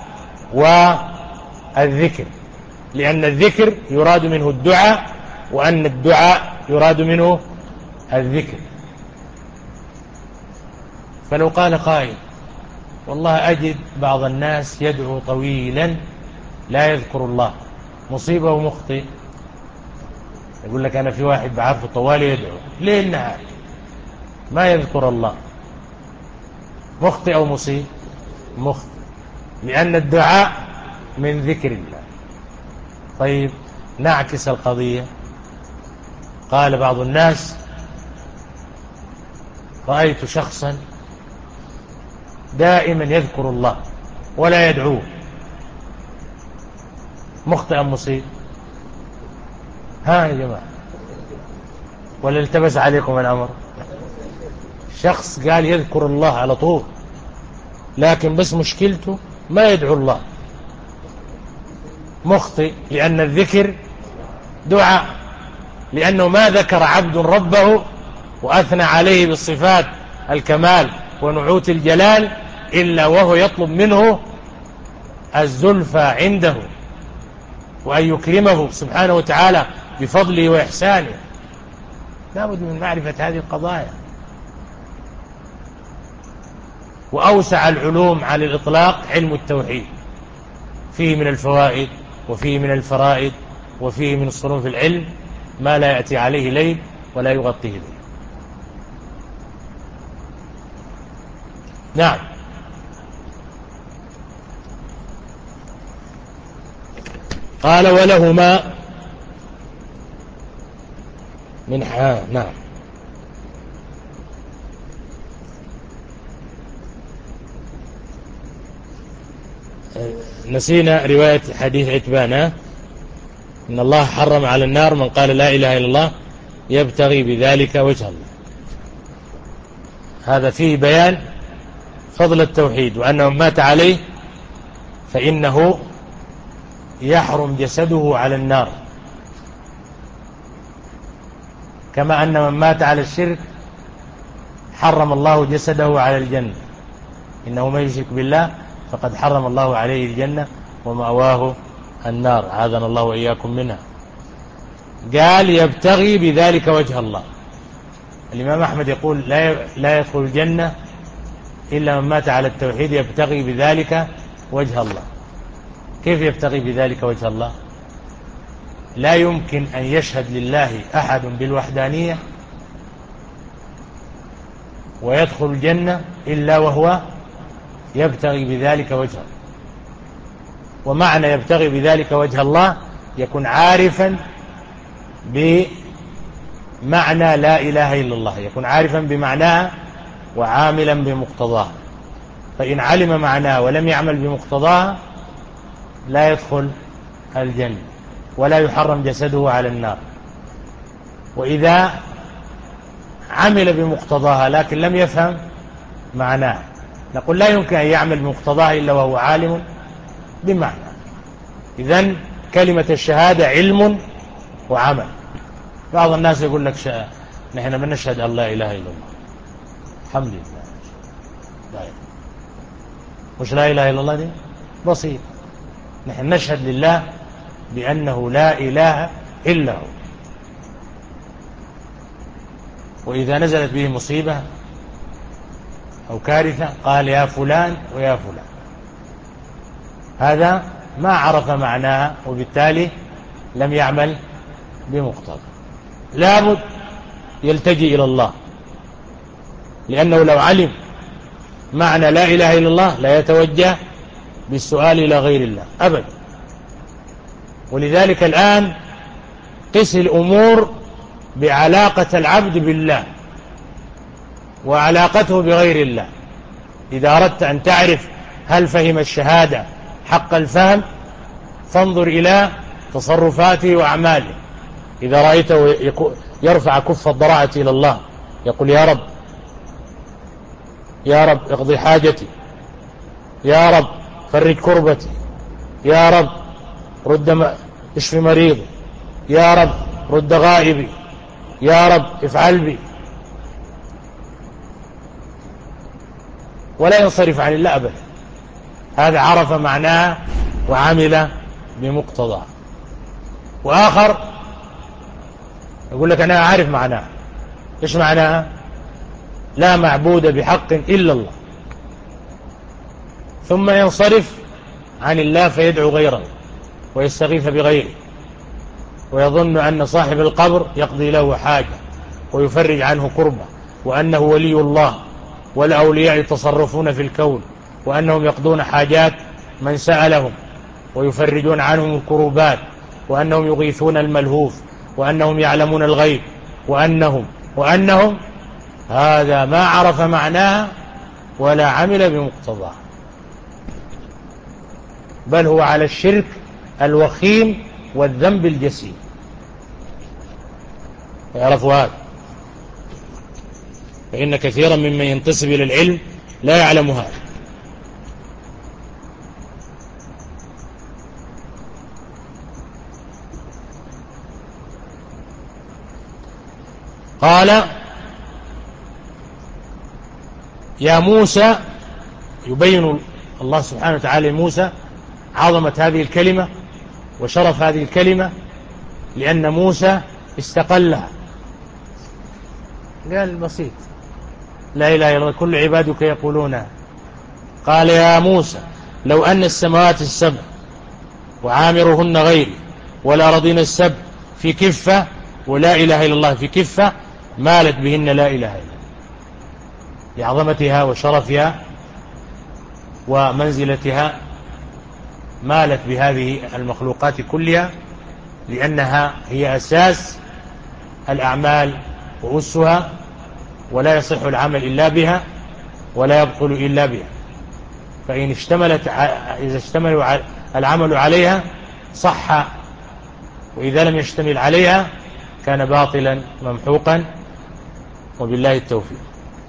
والذكر، لأن الذكر يراد منه الدعاء، وأن الدعاء يراد منه الذكر. فلو قال قائل والله أجد بعض الناس يدعو طويلا لا يذكر الله، مصيبة ومخطئ. يقول لك أنا في واحد بعرفه طوال يدعو ليه النهار ما يذكر الله، مخطئ أو مصيب؟ مخطئ، لأن الدعاء من ذكر الله. طيب نعكس القضية. قال بعض الناس رأيت شخصا دائما يذكر الله ولا يدعوه، مخطئ أم مصيب؟ ها يا جماعة، ولا التبس عليكم الأمر؟ شخص قال يذكر الله على طول لكن بس مشكلته ما يدعو الله، مخطئ، لأن الذكر دعاء، لأنه ما ذكر عبد ربه وأثنى عليه بالصفات الكمال ونعوت الجلال إلا وهو يطلب منه الزلفى عنده وأن يكرمه سبحانه وتعالى بفضله وإحسانه. لابد من معرفة هذه القضايا. وأوسع العلوم على الإطلاق علم التوحيد، فيه من الفوائد وفيه من الفرائد وفيه من صنوف العلم ما لا يأتي عليه ليل ولا يغطيه ليل. نعم. قال ولهما من حا نعم. نسينا رواية حديث عتبان، إن الله حرم على النار من قال لا إله إلا الله يبتغي بذلك وجه الله. هذا فيه بيان فضل التوحيد، وأنه مات عليه فإنه يحرم جسده على النار، كما أن من مات على الشرك حرم الله جسده على الجنة، إنه من يشرك بالله فقد حرم الله عليه الجنة ومأواه النار، عاذنا الله وإياكم منها. قال يبتغي بذلك وجه الله. الإمام أحمد يقول لا لا يدخل الجنة إلا من مات على التوحيد يبتغي بذلك وجه الله. كيف يبتغي بذلك وجه الله؟ لا يمكن أن يشهد لله أحد بالوحدانية ويدخل الجنة إلا وهو يبتغي بذلك وجه. ومعنى يبتغي بذلك وجه الله يكون عارفا بمعنى لا إله إلا الله، يكون عارفا بمعناها وعاملا بمقتضاها. فإن علم معناه ولم يعمل بمقتضاها لا يدخل الجنة ولا يحرم جسده على النار. وإذا عمل بمقتضاها لكن لم يفهم معناه نقول لا يمكن أن يعمل بمقتضاها إلا وهو عالم بمعنى. إذن كلمة الشهادة علم وعمل. بعض الناس يقول لك شا... نحن من نشهد أن لا إله إلا الله، الحمد لله، لا إله. مش لا إله إلا الله دي بسيط، نحن نشهد لله بأنه لا إله إلا هو. وإذا نزلت به مصيبة أو كارثة قال يا فلان ويا فلان، هذا ما عرف معناها وبالتالي لم يعمل بمقتضى. لابد يلتجئ إلى الله، لأنه لو علم معنى لا إله إلا الله لا يتوجه بالسؤال إلى غير الله أبدا. ولذلك الآن قس الأمور بعلاقة العبد بالله وعلاقته بغير الله. إذا أردت أن تعرف هل فهم الشهادة حق الفهم فانظر إلى تصرفاته وأعماله. إذا رأيته يرفع كف الضراعة إلى الله يقول يا رب يا رب اقضي حاجتي، يا رب فرج كربتي، يا رب رد اشف مريضي، يا رب رد غائبي، يا رب افعل بي، ولا ينصرف عن الله أبدا. هذا عرف معناه وعمل بمقتضاه. وآخر يقول لك أنا أعرف معناه إيش معناها؟ لا معبود بحق إلا الله، ثم ينصرف عن الله فيدعو غيره ويستغيث بغيره، ويظن أن صاحب القبر يقضي له حاجة ويفرج عنه كربة، وأنه ولي الله، والأولياء يتصرفون في الكون، وأنهم يقضون حاجات من سألهم ويفرجون عنهم الكروبات، وأنهم يغيثون الملهوف، وأنهم يعلمون الغيب، وأنهم وأنهم هذا ما عرف معناها ولا عمل بمقتضاه، بل هو على الشرك الوخيم والذنب الجسيم. يعرفوا هذا، فإن كثيرا ممن ينتسب إلى العلم لا يعلم هذا. قال يا موسى، يبين الله سبحانه وتعالى لموسى عظمة هذه الكلمة وشرف هذه الكلمة، لأن موسى استقلها، قال بسيط لا إله إلا الله كل عبادك يقولونها. قال يا موسى لو أن السماوات السبع وعامرهن غيري والأرضين السبع في كفة ولا إله إلا الله في كفة مالت بهن لا إله إلا الله، لعظمتها وشرفها ومنزلتها مالت بهذه المخلوقات كلها، لأنها هي أساس الأعمال وأسها، ولا يصح العمل إلا بها ولا يبطل إلا بها، فإن اشتملت إذا اشتمل العمل عليها صح، وإذا لم يشتمل عليها كان باطلا ممحوقا، وبالله التوفيق.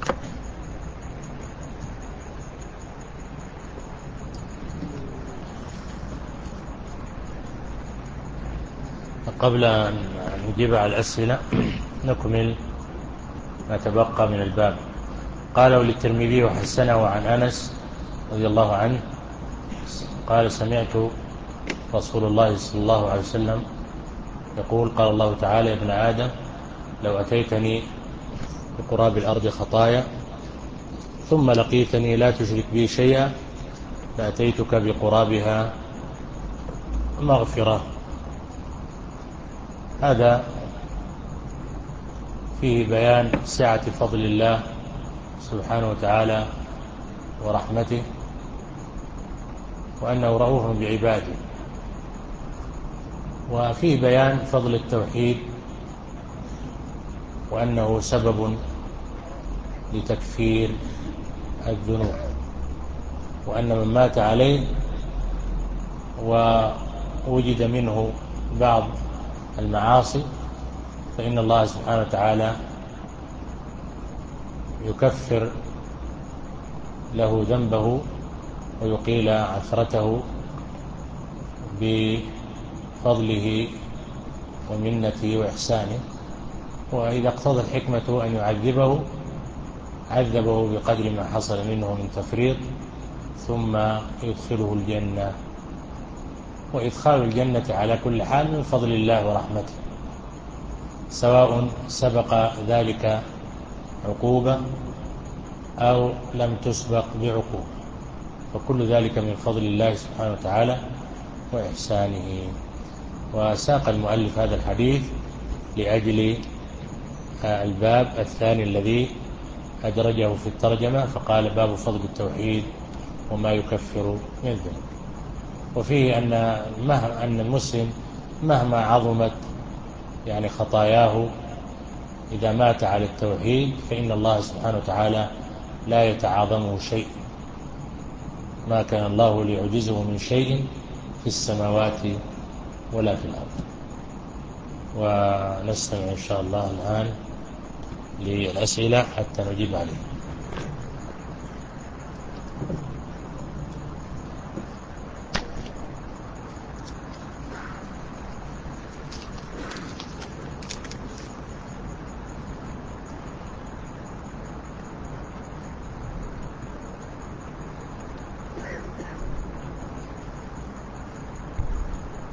قبل أن نجيب على الأسئلة نكمل ما تبقى من الباب. قاله للترمذي وحسنه عن أنس رضي الله عنه قال سمعت رسول الله صلى الله عليه وسلم يقول قال الله تعالى يا ابن آدم لو أتيتني بقراب الأرض خطايا ثم لقيتني لا تشرك بي شيئا لأتيتك بقرابها مغفرة. هذا فيه بيان سعة فضل الله سبحانه وتعالى ورحمته، وأنه رؤوف بعباده، وفيه بيان فضل التوحيد وأنه سبب لتكفير الذنوب، وأن من مات عليه ووجد منه بعض المعاصي فإن الله سبحانه وتعالى يكفر له ذنبه ويقيل عثرته بفضله ومنته وإحسانه، وإذا اقتضى الحكمة أن يعذبه عذبه بقدر ما حصل منه من تفريط ثم يدخله الجنة، وإدخال الجنة على كل حال من فضل الله ورحمته، سواء سبق ذلك عقوبة أو لم تسبق بعقوبة، فكل ذلك من فضل الله سبحانه وتعالى وإحسانه. وساق المؤلف هذا الحديث لأجل الباب الثاني الذي أدرجه في الترجمة، فقال باب فضل التوحيد وما يكفر من الذنوب. وفيه أن أن المسلم مهما عظمت يعني خطاياه إذا مات على التوحيد فإن الله سبحانه وتعالى لا يتعاظمه شيء، ما كان الله ليعجزه من شيء في السماوات ولا في الأرض. ونستمع إن شاء الله الآن للأسئلة حتى نجيب عليها.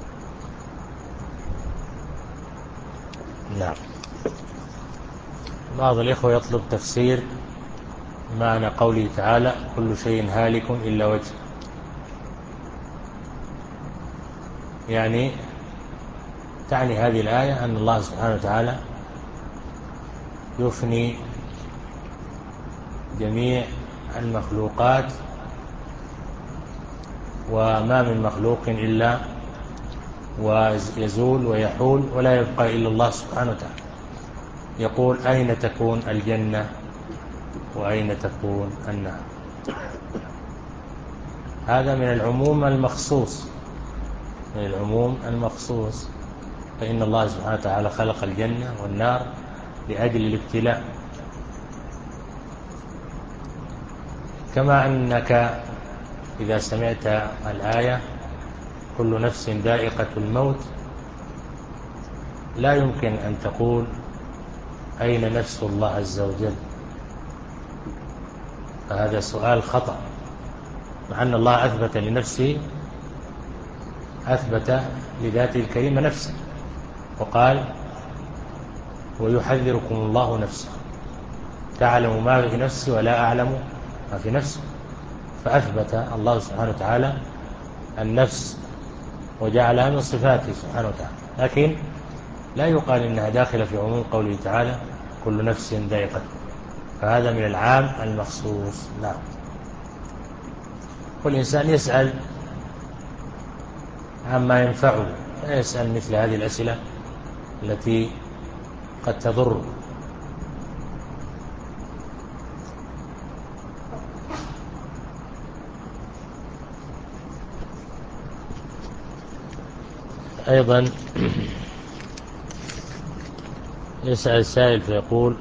نعم. بعض الإخوة يطلب تفسير معنى قوله تعالى كل شيء هالك إلا وجهه، يعني تعني هذه الآية أن الله سبحانه وتعالى يفني جميع المخلوقات وما من مخلوق إلا ويزول ويحول ولا يبقى إلا الله سبحانه وتعالى. يقول أين تكون الجنة وأين تكون النار؟ هذا من العموم المخصوص، من العموم المخصوص، فإن الله سبحانه وتعالى خلق الجنة والنار لأجل الابتلاء. كما أنك إذا سمعت الآية كل نفس ذائقة الموت لا يمكن أن تقول أين نفس الله عز وجل، فهذا سؤال خطأ، مع أن الله أثبت لنفسه، أثبت لذاته الكريمة نفسه وقال ويحذركم الله نفسه تعلم ما في نفسي ولا أعلم ما في نفسه، فأثبت الله سبحانه وتعالى النفس وجعلها من صفاته سبحانه وتعالى، لكن لا يقال إنها داخلة في عموم قوله تعالى كل نفس ذائقة، فهذا من العام المخصوص. نعم. والإنسان يسأل عما ينفعه، لا يسأل مثل هذه الأسئلة التي قد تضر. أيضا يسأل السائل فيقول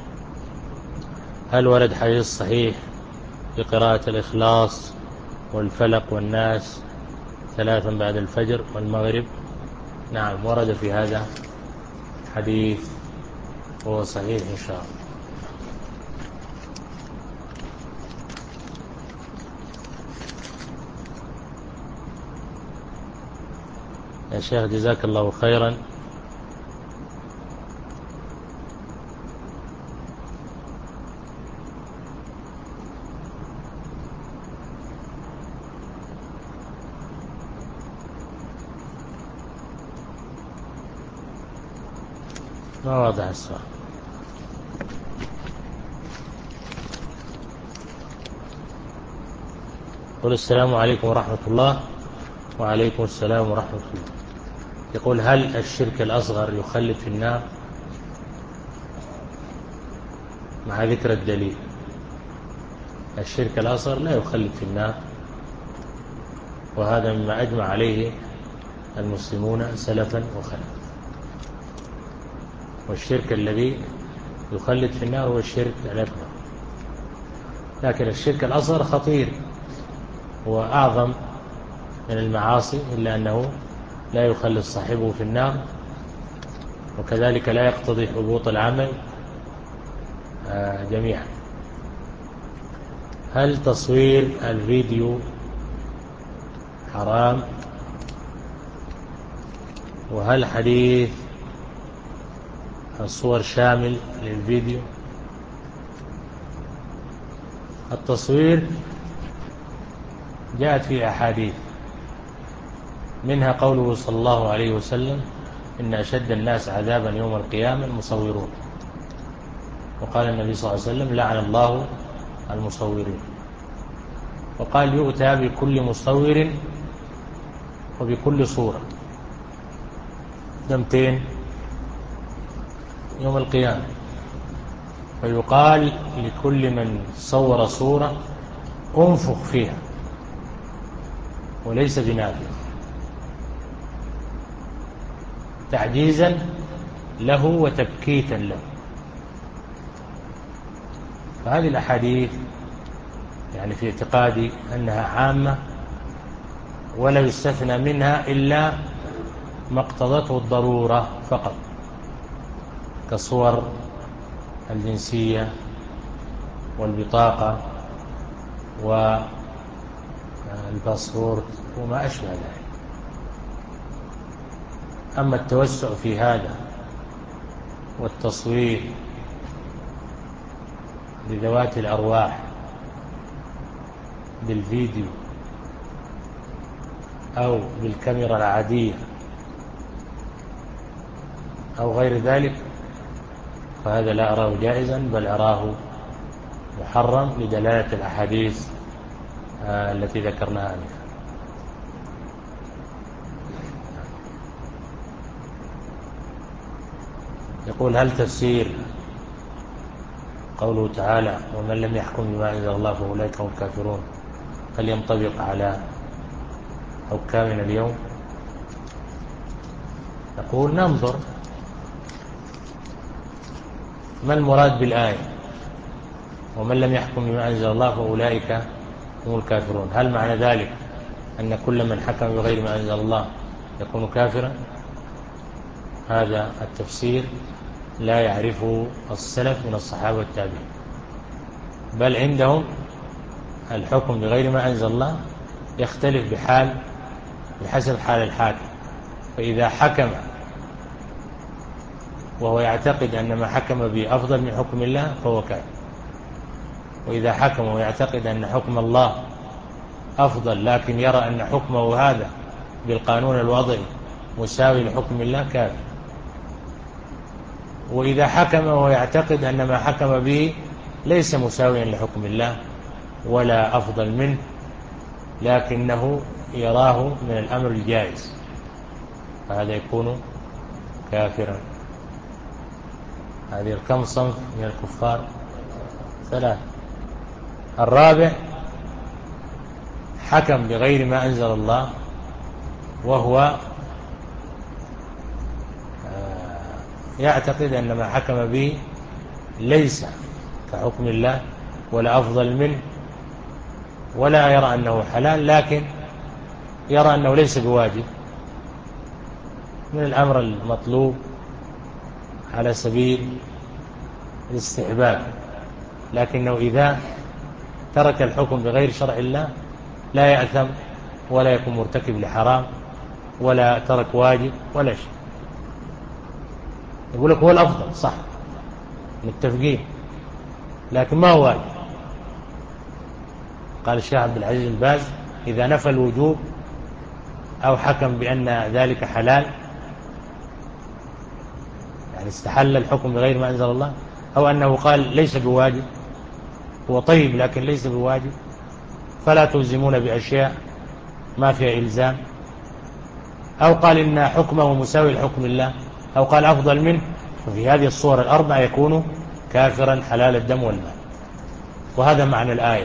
هل ورد حديث صحيح في قراءة الإخلاص والفلق والناس ثلاثا بعد الفجر والمغرب؟ نعم، ورد في هذا حديث وهو صحيح إن شاء الله. يا شيخ جزاك الله خيرا، ما واضح السؤال. قل السلام عليكم ورحمة الله. وعليكم السلام ورحمة الله. يقول هل الشرك الأصغر يخلد في النار؟ مع ذكر الدليل. الشرك الأصغر لا يخلد في النار، وهذا مما أجمع عليه المسلمون سلفا وخلفا. والشرك الذي يخلد في النار هو الشرك الأكبر، لكن الشرك الأصغر خطير وأعظم من المعاصي، إلا أنه لا يخلد صاحبه في النار، وكذلك لا يقتضي حبوط العمل جميعا. هل تصوير الفيديو حرام؟ وهل حديث الصور شامل للفيديو؟ التصوير جاءت في أحاديث، منها قوله صلى الله عليه وسلم إن أشد الناس عذابا يوم القيامة المصورون، وقال النبي صلى الله عليه وسلم لعن الله المصورين، وقال يؤتى بكل مصور وبكل صورة دمتين يوم القيامة، ويقال لكل من صور صورة انفخ فيها وليس بنافخ، تعجيزا له وتبكيتا له. فهذه الأحاديث يعني في اعتقادي أنها عامة ولا يستثنى منها إلا ما اقتضته الضرورة فقط، كصور الجنسية والبطاقة والباسبورت وما أشبه ذلك. أما التوسع في هذا والتصوير بذوات الأرواح بالفيديو أو بالكاميرا العادية أو غير ذلك، فهذا لا أراه جائزا، بل أراه محرم لدلالة الأحاديث التي ذكرناها آنفا. يقول: هل تفسير قوله تعالى ومن لم يحكم بما أنزل الله فأولئك هم الكافرون هل ينطبق على حكامنا اليوم؟ نقول: ننظر ما المراد بالآية ومن لم يحكم بما أنزل الله فأولئك هم الكافرون؟ هل معنى ذلك أن كل من حكم بغير ما أنزل الله يكون كافرا؟ هذا التفسير لا يعرفه السلف من الصحابة والتابعين، بل عندهم الحكم بغير ما أنزل الله يختلف بحال بحسب حال الحاكم. فإذا حكم وهو يعتقد أن ما حكم به أفضل من حكم الله فهو كافر، وإذا حكم ويعتقد أن حكم الله أفضل لكن يرى أن حكمه هذا بالقانون الوضعي مساوي لحكم الله كافر، وإذا حكم ويعتقد أن ما حكم به ليس مساويا لحكم الله ولا أفضل منه لكنه يراه من الأمر الجائز، فهذا يكون كافرا. هذه الكم صنف من الكفار؟ ثلاث. الرابع حكم بغير ما أنزل الله وهو يعتقد أن ما حكم به ليس كحكم الله ولا أفضل منه ولا يرى أنه حلال، لكن يرى أنه ليس بواجب، من الأمر المطلوب على سبيل الاستحباب، لكنه إذا ترك الحكم بغير شرع الله لا يأثم ولا يكون مرتكب لحرام ولا ترك واجب ولا شيء. يقول لك هو الأفضل، صح، متفقين، لكن ما هو واجب. قال الشيخ عبد العزيز بن باز: إذا نفى الوجوب أو حكم بأن ذلك حلال، يعني استحل الحكم بغير ما أنزل الله، أو أنه قال ليس بواجب، هو طيب لكن ليس بواجب، فلا تلزمون بأشياء ما فيها إلزام، أو قال إن حكمه مساوي لحكم الله، أو قال أفضل منه، ففي هذه الصور الأربعة يكون كافرا حلال الدم والمال. وهذا معنى الآية.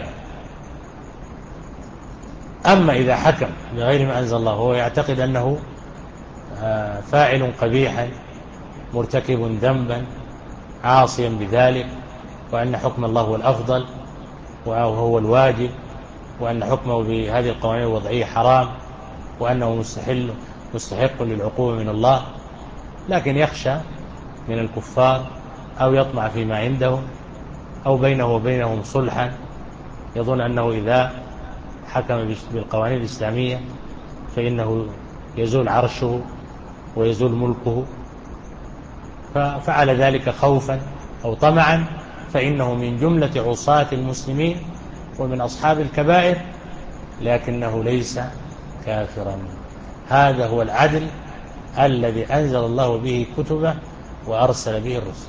أما إذا حكم بغير ما أنزل الله وهو يعتقد أنه فاعل قبيحا مرتكب ذنبا عاصيا بذلك، وأن حكم الله هو الأفضل وهو الواجب، وأن حكمه بهذه القوانين الوضعية حرام، وأنه مستحل مستحق للعقوبة من الله، لكن يخشى من الكفار أو يطمع فيما عندهم أو بينه وبينهم صلحا، يظن أنه إذا حكم بالقوانين الإسلامية فإنه يزول عرشه ويزول ملكه، ففعل ذلك خوفا أو طمعا، فإنه من جملة عصاة المسلمين ومن أصحاب الكبائر، لكنه ليس كافرا. هذا هو العدل الذي أنزل الله به كتبه وأرسل به الرسل.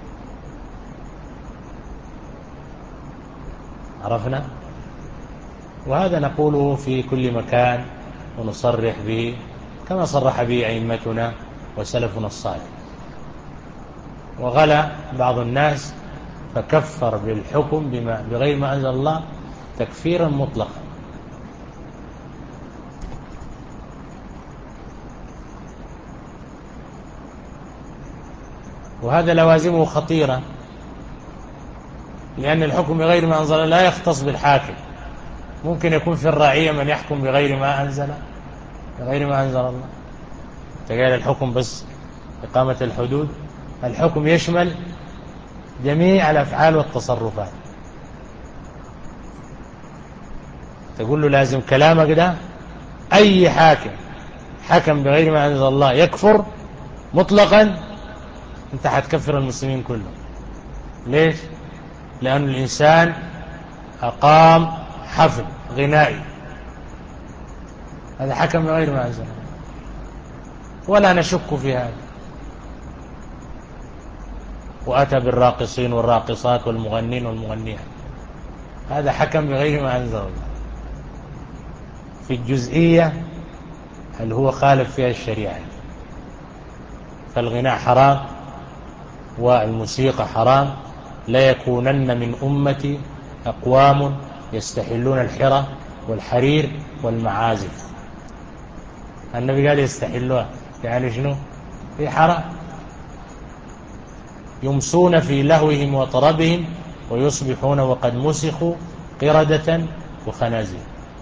عرفنا؟ وهذا نقوله في كل مكان ونصرح به كما صرح به أئمتنا وسلفنا الصالح. وغلا بعض الناس فكفر بالحكم بما بغير ما أنزل الله تكفيرا مطلقا. وهذا لوازمه خطيرة، لأن الحكم بغير ما أنزل لا يختص بالحاكم، ممكن يكون في الرعية من يحكم بغير ما أنزل بغير ما أنزل الله. تقال الحكم بس إقامة الحدود، الحكم يشمل جميع الأفعال والتصرفات. تقول له لازم كلامك ده أي حاكم حكم بغير ما أنزل الله يكفر مطلقا، أنت حتكفر المسلمين كلهم. ليش؟ لأن الإنسان أقام حفل غنائي، هذا حكم بغير ما أنزل، ولا نشك في هذا. وأتى بالراقصين والراقصات والمغنين والمغنيات، هذا حكم بغير ما أنزل الله. في الجزئية هل هو خالف فيها الشريعة، فالغناء حرام والموسيقى حرام. لا يكونن من أمتي أقوام يستحلون الحرى والحرير والمعازف. النبي قال يستحلوها، يعني شنو؟ في حرام، يمسون في لهوهم وطربهم ويصبحون وقد مسخوا قردة وخنازير.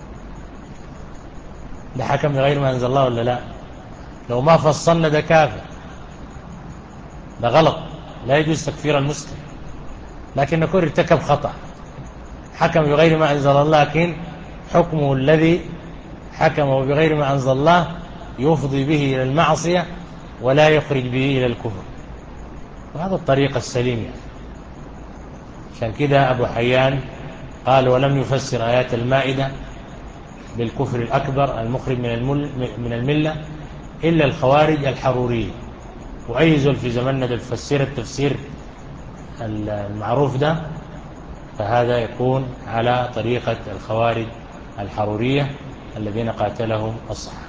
ده حكم بغير ما أنزل الله ولا لا؟ لو ما فصلنا ده كافر، ده غلط، لا يجوز تكفير المسلم، لكن نكون ارتكب خطأ حكم بغير ما أنزل الله، لكن حكمه الذي حكمه بغير ما أنزل الله يفضي به إلى المعصية ولا يخرج به إلى الكفر، وهذا الطريق السليم يعني. عشان كده أبو حيان قال ولم يفسر آيات المائدة بالكفر الأكبر المخرج من الملة إلا الخوارج الحرورية. وأي زول في زمننا ده تفسير التفسير المعروف ده، فهذا يكون على طريقة الخوارج الحرورية الذين قاتلهم الصحابة.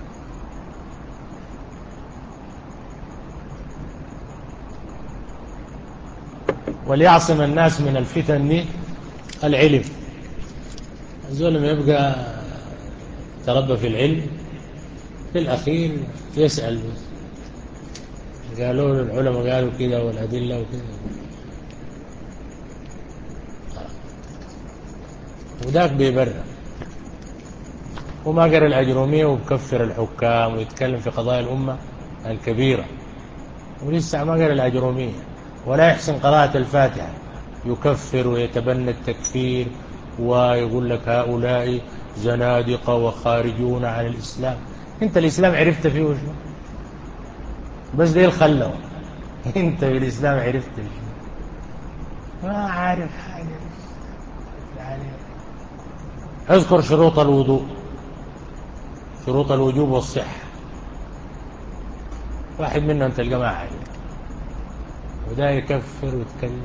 وليعصم الناس من الفتن دي العلم. الزول لما يبقى تربى في العلم في الأخير يسأل، قالوا العلماء قالوا كده والأدلة وكده، وذاك بيبرر وما قرأ الأجرومية وبكفر الحكام ويتكلم في قضايا الأمة الكبيرة، ولسه ما قرأ الأجرومية ولا يحسن قراءة الفاتحة، يكفر ويتبنى التكفير ويقول لك هؤلاء زنادقة وخارجون عن الإسلام. انت الإسلام عرفت فيه وشو؟ بس ده الخلو انت في الإسلام عرفت فيه ما عارف حاجة يعني. اذكر شروط الوضوء، شروط الوجوب والصحة، واحد منهم انت تلقى ما عارف، وده يكفر ويتكلم.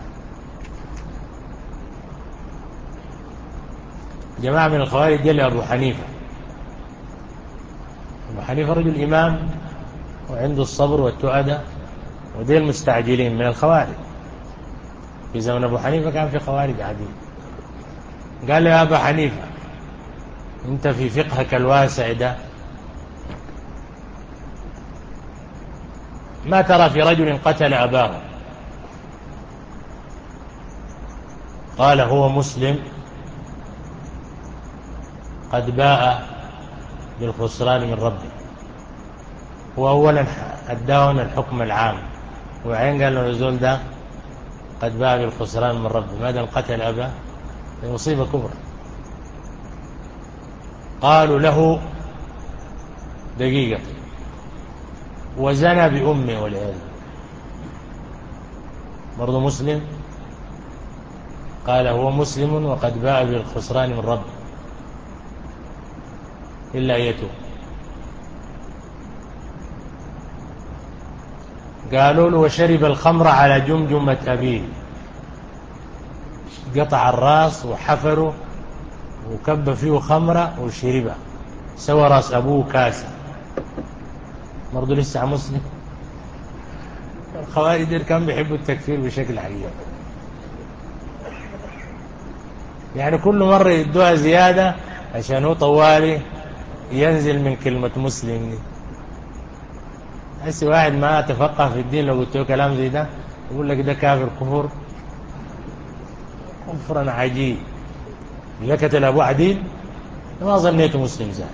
جماعة من الخوارج جل أبو حنيفة. أبو حنيفة رجل إمام وعنده الصبر والتؤدة، ودي المستعجلين من الخوارج. في زمن أبو حنيفة كان في خوارج عديد. قال له يا أبو حنيفة أنت في فقهك الواسع ده ما ترى في رجل قتل أباه؟ قال هو مسلم قد باء بالخسران من ربه. هو أولا أداهم الحكم العام، وعين قال له الرجل ده قد باء بالخسران من ربه، ما دام قتل أباه مصيبة كبرى. قالوا له دقيقة وزنى بأمه والعياذ برضو مسلم؟ قال هو مسلم وقد باء بالخسران من ربه إلا يتوب. قالوا له وشرب الخمر على جمجمة أبيه، قطع الراس وحفره وكب فيه خمرة وشربها، سوى راس أبوه كاسة، برضو لسه مسلم؟ الخوارج كانوا بيحبوا التكفير بشكل عجيب، يعني كل مرة يدوها زيادة عشان هو طوالي ينزل من كلمة مسلم دي. هسي واحد ما تفقه في الدين لو قلت له كلام زي ده يقول لك ده كافر كفر كفرا عجيب. لكت الأبو عديل ما ظنيته مسلم زاد.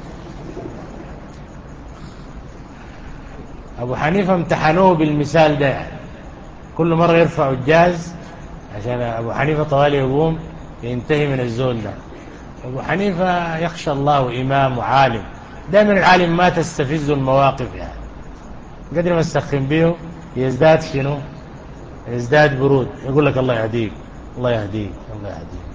أبو حنيفة امتحنوه بالمثال ده، يعني كل مرة يرفعوا الجاز عشان أبو حنيفة طوالي يقوم ينتهي من الزول ده. أبو حنيفة يخشى الله وإمام وعالم، دائما العالم ما تستفز المواقف، يعني قدر ما تسخن به يزداد شنو؟ يزداد برود، يقول لك الله يهديك الله يهديك الله يهديك.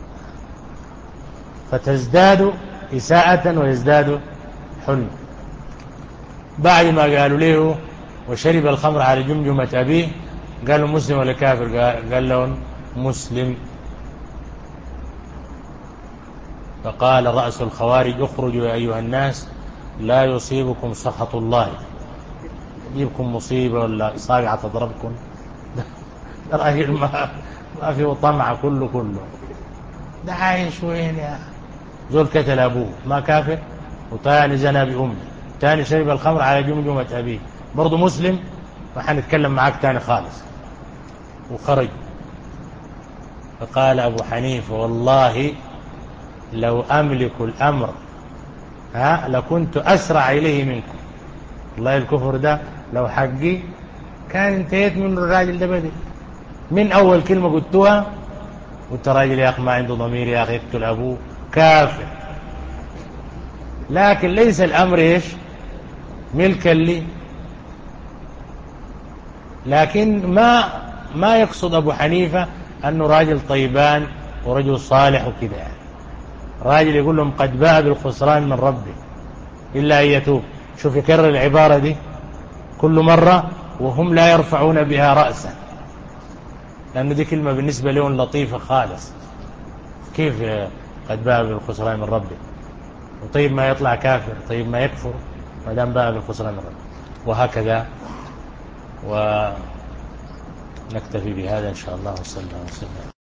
فتزداد إساءة ويزداد حلم. بعد ما قالوا له وشرب الخمر على جمجمة أبيه قالوا مسلم ولا كافر؟ قال لهم مسلم. فقال رأس الخوارج اخرجوا يا أيها الناس لا يصيبكم سخط الله، يجيبكم مصيبة ولا صاقعة تضربكم. راجل ما ما فيه طمع، كله كله ده عايش وين يا زول؟ قتل أبوه ما كافر، وطاني زنا بأمه، تاني شرب الخمر على جمجمة أبيه برضو مسلم، وحنتكلم معاك تاني خالص. وخرج. فقال أبو حنيفة والله لو أملك الأمر ها لكنت أسرع إليه منكم. والله الكفر ده لو حقي كان انتهيت من الراجل ده بدري من أول كلمة قلتها. قلت راجل يا أخي ما عنده ضمير يا أخي يقتل أبوه كافر. لكن ليس الأمر إيش ملكا لي. لكن ما ما يقصد أبو حنيفة أنه راجل طيبان ورجل صالح وكذا يعني. راجل يقول لهم قد باء بالخسران من ربه إلا أن يتوب. شوف يكرر العبارة دي كل مرة وهم لا يرفعون بها رأسا، لأنه دي كلمة بالنسبة لهم لطيفة خالص. كيف قد باء بالخسران من ربه؟ وطيب ما يطلع كافر، طيب ما يكفر ما دام باء بالخسران من ربه. وهكذا. ونكتفي بهذا إن شاء الله وصلى الله وسلم.